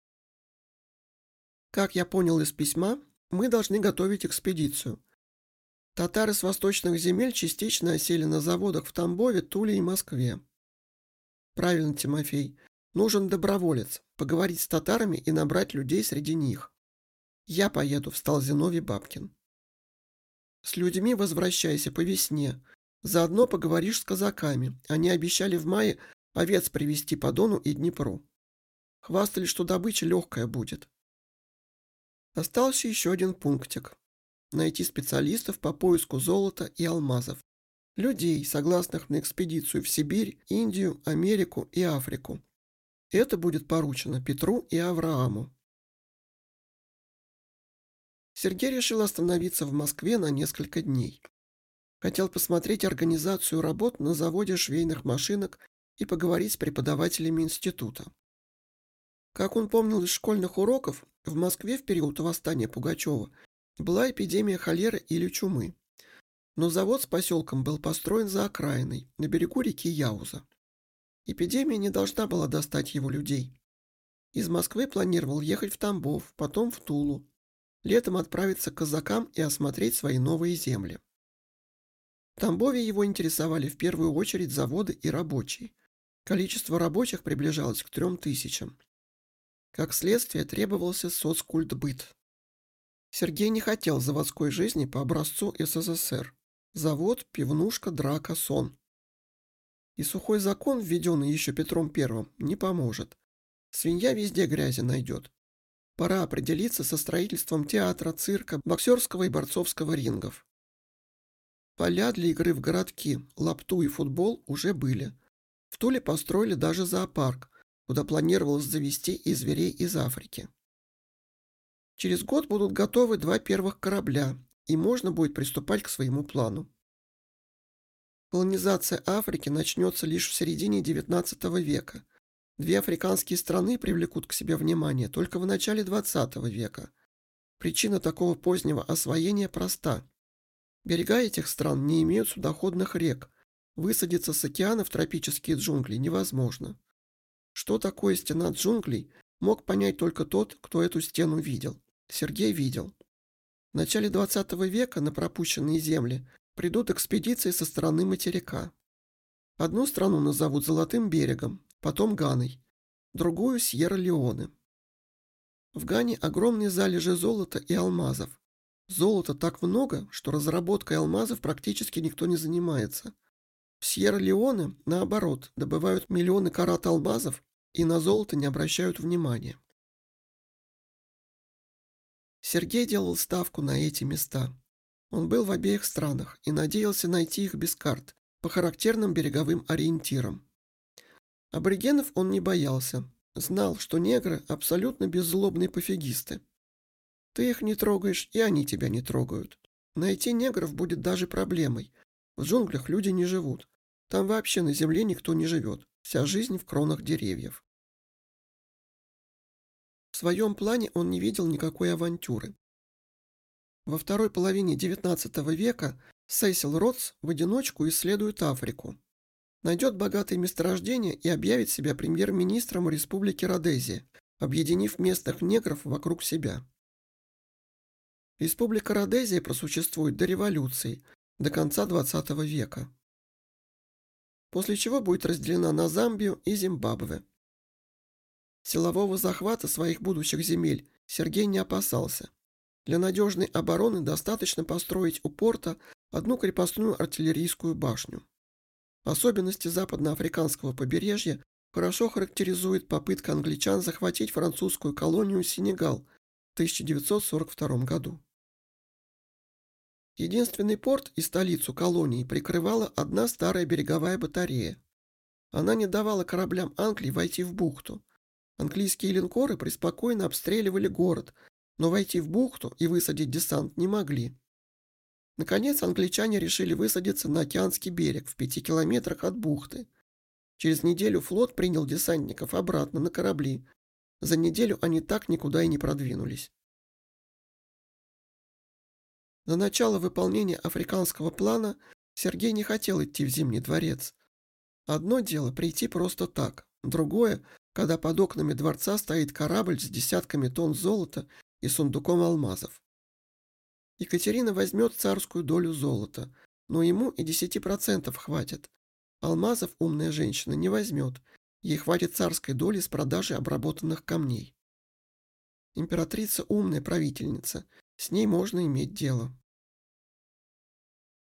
Как я понял из письма, мы должны готовить экспедицию. Татары с восточных земель частично осели на заводах в Тамбове, Туле и Москве. Правильно, Тимофей. Нужен доброволец, поговорить с татарами и набрать людей среди них. Я поеду, встал Зиновий Бабкин. С людьми возвращайся по весне. Заодно поговоришь с казаками. Они обещали в мае овец привезти по Дону и Днепру. Хвастали, что добыча легкая будет. Остался еще один пунктик. Найти специалистов по поиску золота и алмазов. Людей, согласных на экспедицию в Сибирь, Индию, Америку и Африку. Это будет поручено Петру и Аврааму. Сергей решил остановиться в Москве на несколько дней. Хотел посмотреть организацию работ на заводе швейных машинок и поговорить с преподавателями института. Как он помнил из школьных уроков, в Москве в период восстания Пугачева была эпидемия холеры или чумы. Но завод с поселком был построен за окраиной, на берегу реки Яуза. Эпидемия не должна была достать его людей. Из Москвы планировал ехать в Тамбов, потом в Тулу. Летом отправиться к казакам и осмотреть свои новые земли. В Тамбове его интересовали в первую очередь заводы и рабочие. Количество рабочих приближалось к 3000. Как следствие, требовался соцкультбыт. Сергей не хотел заводской жизни по образцу СССР. Завод, пивнушка, драка, сон. И сухой закон, введенный еще Петром I, не поможет. Свинья везде грязи найдет. Пора определиться со строительством театра, цирка, боксерского и борцовского рингов. Поля для игры в городки, лапту и футбол уже были. В Туле построили даже зоопарк, куда планировалось завезти и зверей из Африки. Через год будут готовы 2 первых корабля, и можно будет приступать к своему плану. Колонизация Африки начнется лишь в середине XIX века. 2 африканские страны привлекут к себе внимание только в начале XX века. Причина такого позднего освоения проста. Берега этих стран не имеют судоходных рек. Высадиться с океана в тропические джунгли невозможно. Что такое стена джунглей, мог понять только тот, кто эту стену видел. Сергей видел. В начале XX века на пропущенные земли придут экспедиции со стороны материка. Одну страну назовут Золотым берегом, потом Ганой, другую – Сьерра-Леоне. В Гане огромные залежи золота и алмазов. Золота так много, что разработкой алмазов практически никто не занимается. В Сьерра-Леоне, наоборот, добывают миллионы карат алмазов и на золото не обращают внимания. Сергей делал ставку на эти места. Он был в обеих странах и надеялся найти их без карт, по характерным береговым ориентирам. Аборигенов он не боялся, знал, что негры абсолютно беззлобные пофигисты. Ты их не трогаешь, и они тебя не трогают. Найти негров будет даже проблемой. В джунглях люди не живут. Там вообще на земле никто не живет. Вся жизнь в кронах деревьев. В своем плане он не видел никакой авантюры. Во второй половине XIX века Сесил Ротс в одиночку исследует Африку. Найдет богатые месторождения и объявит себя премьер-министром Республики Родезия, объединив местных негров вокруг себя. Республика Родезия просуществует до революции, до конца XX века. После чего будет разделена на Замбию и Зимбабве. Силового захвата своих будущих земель Сергей не опасался. Для надежной обороны достаточно построить у порта одну крепостную артиллерийскую башню. Особенности западноафриканского побережья хорошо характеризует попытка англичан захватить французскую колонию Сенегал в 1942 году. Единственный порт и столицу колонии прикрывала одна старая береговая батарея. Она не давала кораблям Англии войти в бухту. Английские линкоры преспокойно обстреливали город, но войти в бухту и высадить десант не могли. Наконец англичане решили высадиться на океанский берег в 5 километрах от бухты. Через неделю флот принял десантников обратно на корабли. За неделю они так никуда и не продвинулись. На начало выполнения африканского плана Сергей не хотел идти в Зимний дворец. Одно дело прийти просто так, другое, когда под окнами дворца стоит корабль с десятками тонн золота и сундуком алмазов. Екатерина возьмет царскую долю золота, но ему и 10% хватит. Алмазов умная женщина не возьмет, ей хватит царской доли с продажи обработанных камней. Императрица умная правительница, с ней можно иметь дело.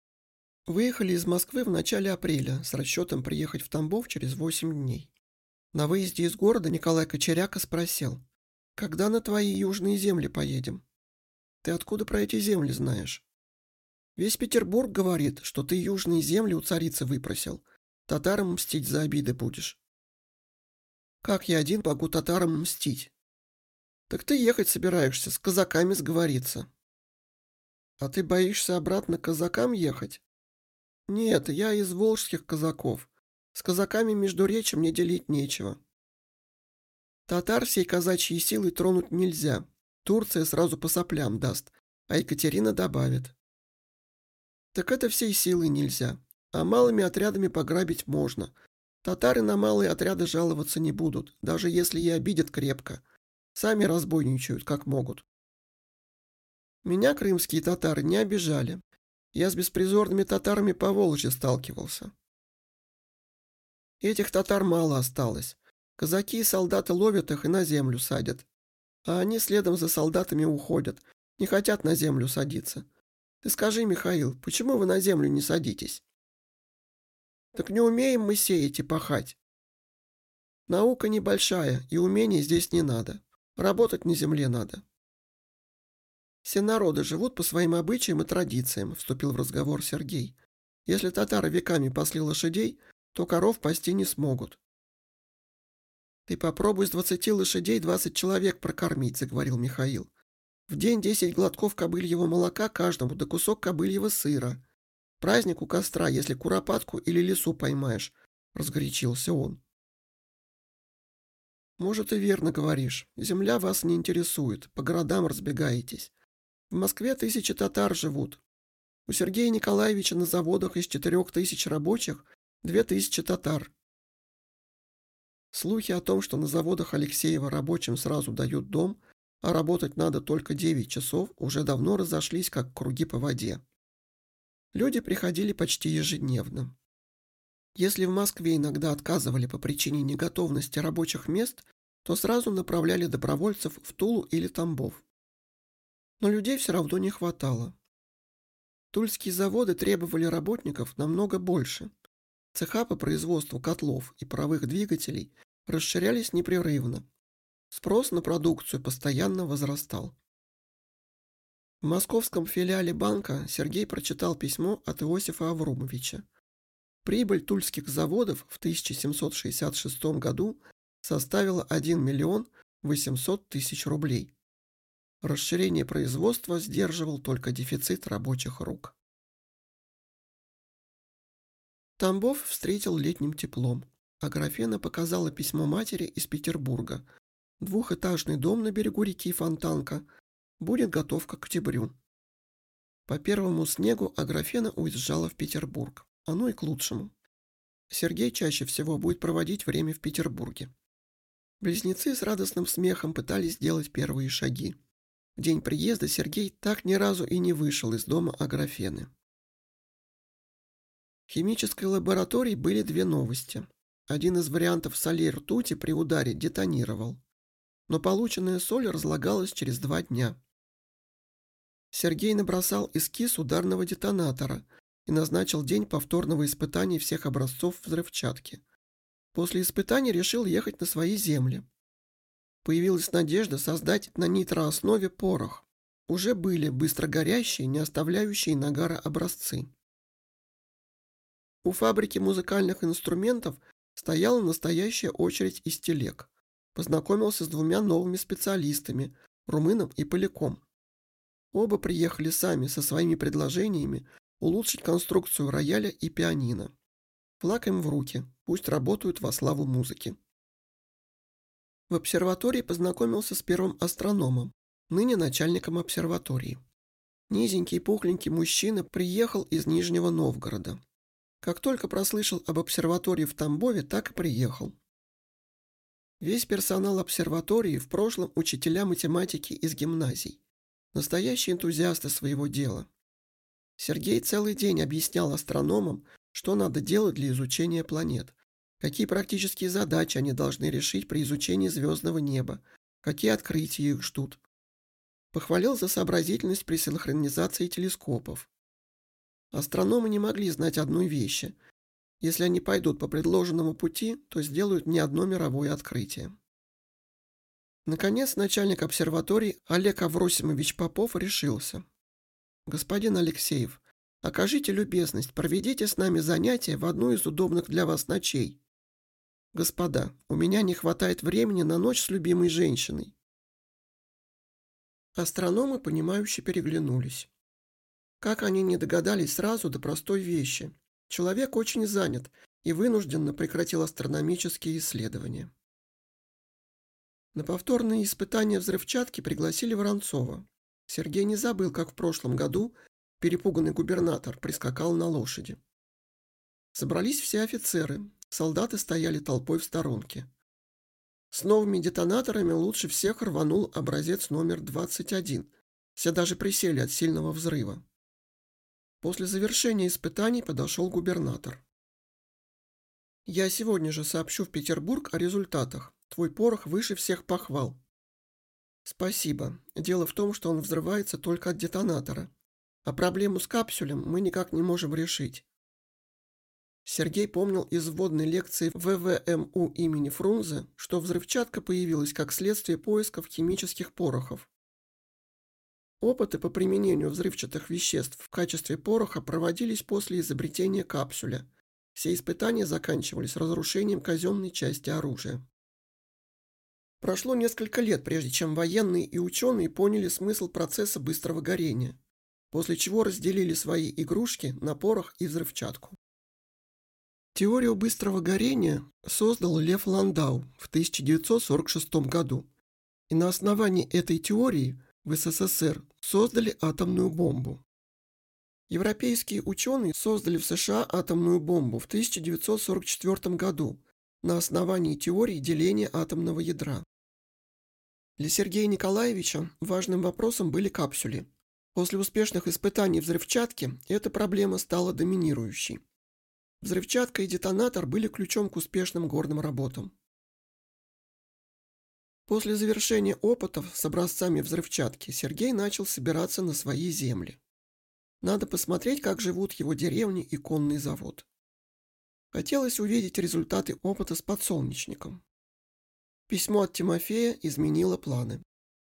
Выехали из Москвы в начале апреля с расчетом приехать в Тамбов через 8 дней. На выезде из города Николай Кочеряка спросил: «Когда на твои южные земли поедем? Ты откуда про эти земли знаешь?» «Весь Петербург говорит, что ты южные земли у царицы выпросил. Татарам мстить за обиды будешь». «Как я один могу татарам мстить?» «Так ты ехать собираешься, с казаками сговориться». «А ты боишься обратно к казакам ехать?» «Нет, я из волжских казаков. С казаками междуречья мне делить нечего». «Татар всей казачьей силой тронуть нельзя. Турция сразу по соплям даст, а Екатерина добавит». «Так это всей силой нельзя, а малыми отрядами пограбить можно. Татары на малые отряды жаловаться не будут, даже если и обидят крепко. Сами разбойничают, как могут». «Меня крымские татары не обижали. Я с беспризорными татарами по Волжье сталкивался». «Этих татар мало осталось. Казаки и солдаты ловят их и на землю садят. А они следом за солдатами уходят, не хотят на землю садиться. Ты скажи, Михаил, почему вы на землю не садитесь?» «Так не умеем мы сеять и пахать. Наука небольшая, и умений здесь не надо. Работать на земле надо». «Все народы живут по своим обычаям и традициям», — вступил в разговор Сергей. «Если татары веками пасли лошадей, то коров пасти не смогут». «Ты попробуй с 20 лошадей 20 человек прокормить», — заговорил Михаил. «В день 10 глотков кобыльего молока каждому, да кусок кобыльего сыра. Праздник у костра, если куропатку или лису поймаешь», — разгорячился он. «Может, и верно говоришь. Земля вас не интересует, по городам разбегаетесь. В Москве 1000 татар живут. У Сергея Николаевича на заводах из 4000 рабочих 2000 татар». Слухи о том, что на заводах Алексеева рабочим сразу дают дом, а работать надо только 9 часов, уже давно разошлись, как круги по воде. Люди приходили почти ежедневно. Если в Москве иногда отказывали по причине неготовности рабочих мест, то сразу направляли добровольцев в Тулу или Тамбов. Но людей все равно не хватало. Тульские заводы требовали работников намного больше. Цеха по производству котлов и паровых двигателей расширялись непрерывно. Спрос на продукцию постоянно возрастал. В московском филиале банка Сергей прочитал письмо от Иосифа Аврумовича. Прибыль тульских заводов в 1766 году составила 1 миллион 800 тысяч рублей. Расширение производства сдерживал только дефицит рабочих рук. Тамбов встретил летним теплом. Аграфена показала письмо матери из Петербурга. Двухэтажный дом на берегу реки Фонтанка будет готов к октябрю. По первому снегу Аграфена уезжала в Петербург. Оно и к лучшему. Сергей чаще всего будет проводить время в Петербурге. Близнецы с радостным смехом пытались сделать первые шаги. В день приезда Сергей так ни разу и не вышел из дома Аграфены. В химической лаборатории были две новости. Один из вариантов солей ртути при ударе детонировал, но полученная соль разлагалась через 2 дня. Сергей набросал эскиз ударного детонатора и назначил день повторного испытания всех образцов взрывчатки. После испытаний решил ехать на свои земли. Появилась надежда создать на нитрооснове порох. Уже были быстрогорящие, не оставляющие нагара образцы. У фабрики музыкальных инструментов стояла настоящая очередь из телег. Познакомился с 2 новыми специалистами, румыном и поляком. Оба приехали сами со своими предложениями улучшить конструкцию рояля и пианино. Флаг им в руки, пусть работают во славу музыки. В обсерватории познакомился с первым астрономом, ныне начальником обсерватории. Низенький пухленький мужчина приехал из Нижнего Новгорода. Как только прослышал об обсерватории в Тамбове, так и приехал. Весь персонал обсерватории в прошлом учителя математики из гимназий. Настоящие энтузиасты своего дела. Сергей целый день объяснял астрономам, что надо делать для изучения планет, какие практические задачи они должны решить при изучении звездного неба, какие открытия их ждут. Похвалил за сообразительность при синхронизации телескопов. Астрономы не могли знать одной вещи. Если они пойдут по предложенному пути, то сделают не одно мировое открытие. Наконец, начальник обсерватории Олег Авросимович Попов решился. «Господин Алексеев, окажите любезность, проведите с нами занятия в одну из удобных для вас ночей. Господа, у меня не хватает времени на ночь с любимой женщиной». Астрономы, понимающе переглянулись. Как они не догадались сразу до простой вещи? Человек очень занят и вынужденно прекратил астрономические исследования. На повторные испытания взрывчатки пригласили Воронцова. Сергей не забыл, как в прошлом году перепуганный губернатор прискакал на лошади. Собрались все офицеры, солдаты стояли толпой в сторонке. С новыми детонаторами лучше всех рванул образец номер 21. Все даже присели от сильного взрыва. После завершения испытаний подошел губернатор. «Я сегодня же сообщу в Петербург о результатах. Твой порох выше всех похвал». «Спасибо. Дело в том, что он взрывается только от детонатора. А проблему с капсюлем мы никак не можем решить». Сергей помнил из вводной лекции ВВМУ имени Фрунзе, что взрывчатка появилась как следствие поисков химических порохов. Опыты по применению взрывчатых веществ в качестве пороха проводились после изобретения капсуля. Все испытания заканчивались разрушением казенной части оружия. Прошло несколько лет, прежде чем военные и ученые поняли смысл процесса быстрого горения, после чего разделили свои игрушки на порох и взрывчатку. Теорию быстрого горения создал Лев Ландау в 1946 году, и на основании этой теории в СССР создали атомную бомбу. Европейские ученые создали в США атомную бомбу в 1944 году на основании теории деления атомного ядра. Для Сергея Николаевича важным вопросом были капсули. После успешных испытаний взрывчатки эта проблема стала доминирующей. Взрывчатка и детонатор были ключом к успешным горным работам. После завершения опытов с образцами взрывчатки Сергей начал собираться на свои земли. Надо посмотреть, как живут его деревни и конный завод. Хотелось увидеть результаты опыта с подсолнечником. Письмо от Тимофея изменило планы.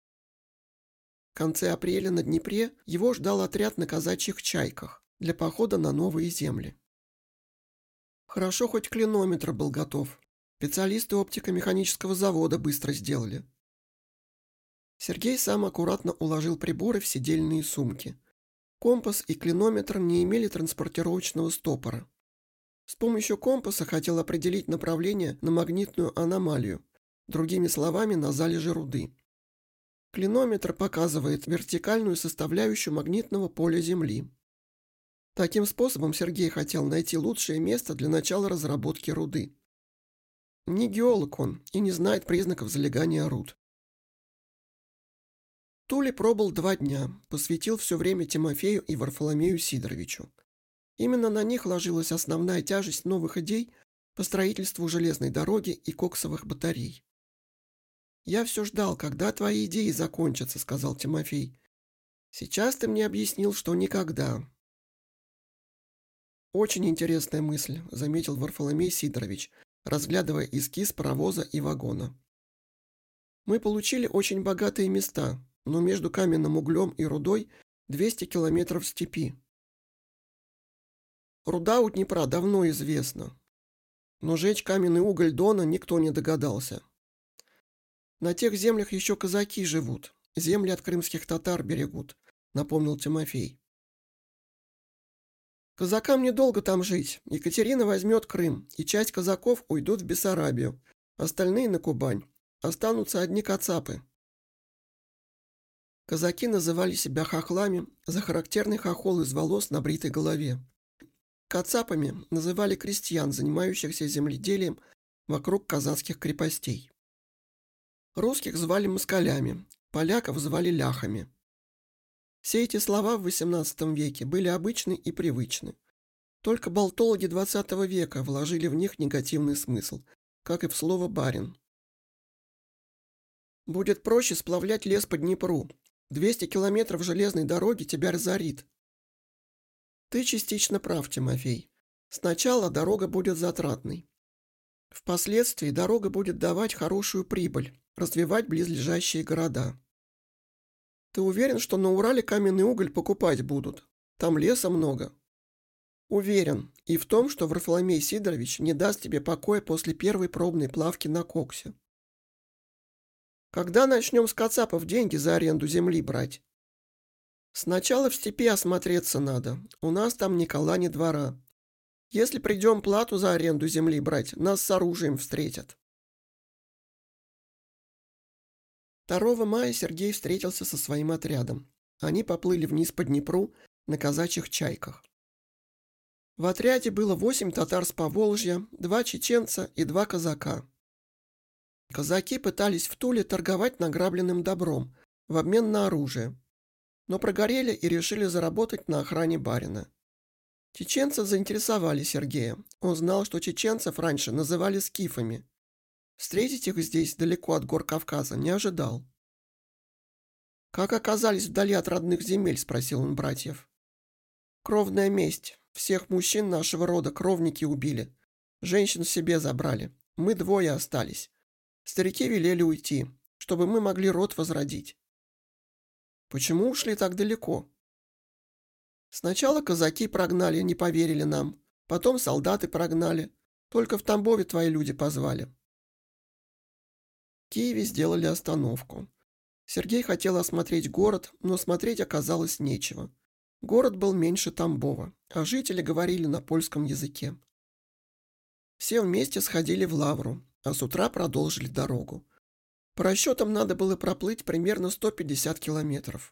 В конце апреля на Днепре его ждал отряд на казачьих чайках для похода на новые земли. Хорошо, хоть клинометр был готов. Специалисты оптико-механического завода быстро сделали. Сергей сам аккуратно уложил приборы в седельные сумки. Компас и клинометр не имели транспортировочного стопора. С помощью компаса хотел определить направление на магнитную аномалию, другими словами, на залежи руды. Клинометр показывает вертикальную составляющую магнитного поля Земли. Таким способом Сергей хотел найти лучшее место для начала разработки руды. Не геолог он и не знает признаков залегания руд. В Туле пробыл 2 дня, посвятил все время Тимофею и Варфоломею Сидоровичу. Именно на них ложилась основная тяжесть новых идей по строительству железной дороги и коксовых батарей. «Я все ждал, когда твои идеи закончатся», — сказал Тимофей. «Сейчас ты мне объяснил, что никогда». «Очень интересная мысль», — заметил Варфоломей Сидорович, разглядывая эскиз паровоза и вагона. «Мы получили очень богатые места, но между каменным углем и рудой 200 километров степи. Руда у Днепра давно известна, но жечь каменный уголь Дона никто не догадался. На тех землях еще казаки живут, земли от крымских татар берегут», — напомнил Тимофей. «Казакам недолго там жить. Екатерина возьмет Крым, и часть казаков уйдут в Бессарабию, остальные на Кубань. Останутся одни кацапы». Казаки называли себя хохлами за характерный хохол из волос на бритой голове. Кацапами называли крестьян, занимающихся земледелием вокруг казацких крепостей. Русских звали москалями, поляков звали ляхами. Все эти слова в XVIII веке были обычны и привычны. Только болтологи XX века вложили в них негативный смысл, как и в слово «барин». «Будет проще сплавлять лес по Днепру. 200 километров железной дороги тебя разорит». Ты частично прав, Тимофей. Сначала дорога будет затратной. Впоследствии дорога будет давать хорошую прибыль, развивать близлежащие города. Ты уверен, что на Урале каменный уголь покупать будут? Там леса много. Уверен и в том, что Варфоломей Сидорович не даст тебе покоя после первой пробной плавки на коксе. Когда начнем с кацапов деньги за аренду земли брать? Сначала в степи осмотреться надо. У нас там ни кола, ни двора. Если придем плату за аренду земли брать, нас с оружием встретят. 2 мая Сергей встретился со своим отрядом. Они поплыли вниз по Днепру на казачьих чайках. В отряде было 8 татар с Поволжья, 2 чеченца и 2 казака. Казаки пытались в Туле торговать награбленным добром в обмен на оружие, но прогорели и решили заработать на охране барина. Чеченцы заинтересовали Сергея. Он знал, что чеченцев раньше называли скифами. Встретить их здесь, далеко от гор Кавказа, не ожидал. «Как оказались вдали от родных земель?» – спросил он братьев. «Кровная месть. Всех мужчин нашего рода кровники убили. Женщин себе забрали. Мы 2 остались. Старики велели уйти, чтобы мы могли род возродить». «Почему ушли так далеко?» «Сначала казаки прогнали, не поверили нам. Потом солдаты прогнали. Только в Тамбове твои люди позвали». В Киеве сделали остановку. Сергей хотел осмотреть город, но смотреть оказалось нечего. Город был меньше Тамбова, а жители говорили на польском языке. Все вместе сходили в Лавру, а с утра продолжили дорогу. По расчетам надо было проплыть примерно 150 километров.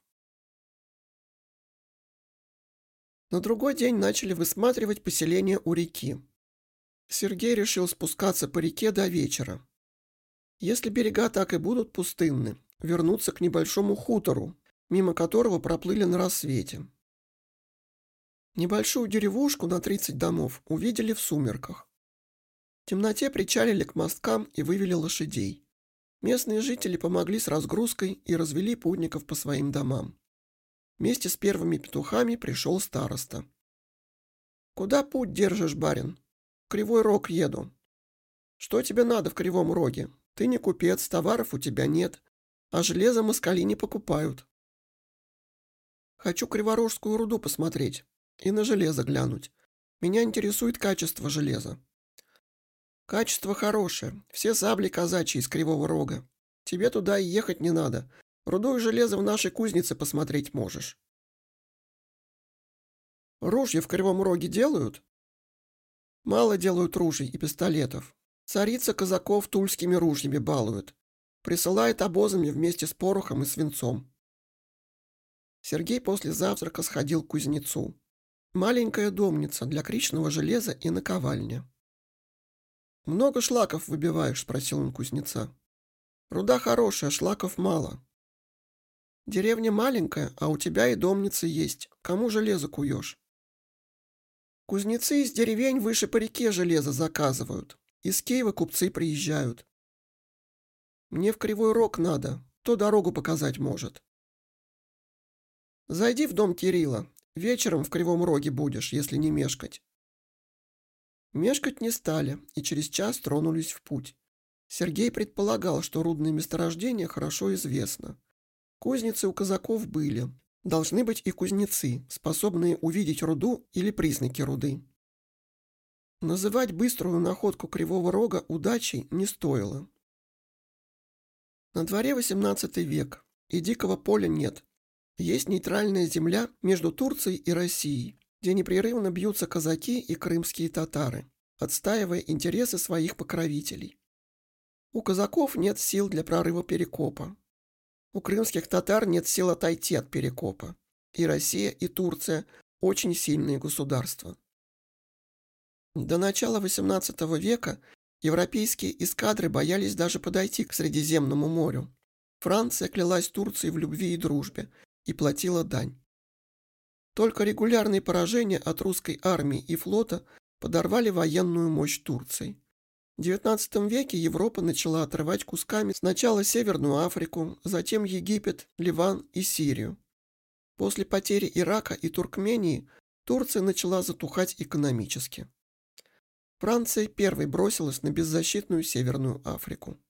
На другой день начали высматривать поселение у реки. Сергей решил спускаться по реке до вечера. Если берега так и будут пустынны, вернуться к небольшому хутору, мимо которого проплыли на рассвете. Небольшую деревушку на 30 домов увидели в сумерках. В темноте причалили к мосткам и вывели лошадей. Местные жители помогли с разгрузкой и развели путников по своим домам. Вместе с первыми петухами пришел староста. «Куда путь держишь, барин?» «В Кривой Рог еду». «Что тебе надо в Кривом Роге? Ты не купец, товаров у тебя нет, а железо москали не покупают». «Хочу Криворожскую руду посмотреть и на железо глянуть. Меня интересует качество железа». «Качество хорошее, все сабли казачьи из Кривого Рога. Тебе туда и ехать не надо. Руду и железо в нашей кузнице посмотреть можешь». «Ружья в Кривом Роге делают?» «Мало делают ружей и пистолетов. Царица казаков тульскими ружьями балует. Присылает обозами вместе с порохом и свинцом». Сергей после завтрака сходил к кузнецу. Маленькая домница для кричного железа и наковальня. «Много шлаков выбиваешь?» – спросил он кузнеца. «Руда хорошая, шлаков мало». «Деревня маленькая, а у тебя и домница есть. Кому железо куешь?» «Кузнецы из деревень выше по реке железо заказывают. Из Киева купцы приезжают». «Мне в Кривой Рог надо, то дорогу показать может». «Зайди в дом Кирилла. Вечером в Кривом Роге будешь, если не мешкать». Мешкать не стали и через час тронулись в путь. Сергей предполагал, что рудное месторождение хорошо известно. Кузницы у казаков были. Должны быть и кузнецы, способные увидеть руду или признаки руды. Называть быструю находку Кривого Рога удачей не стоило. На дворе 18 век, и дикого поля нет. Есть нейтральная земля между Турцией и Россией, где непрерывно бьются казаки и крымские татары, отстаивая интересы своих покровителей. У казаков нет сил для прорыва Перекопа. У крымских татар нет сил отойти от Перекопа. И Россия, и Турция – очень сильные государства. До начала XVIII века европейские эскадры боялись даже подойти к Средиземному морю. Франция клялась Турции в любви и дружбе и платила дань. Только регулярные поражения от русской армии и флота подорвали военную мощь Турции. В XIX веке Европа начала отрывать кусками сначала Северную Африку, затем Египет, Ливан и Сирию. После потери Ирака и Туркмении Турция начала затухать экономически. Франция первой бросилась на беззащитную Северную Африку.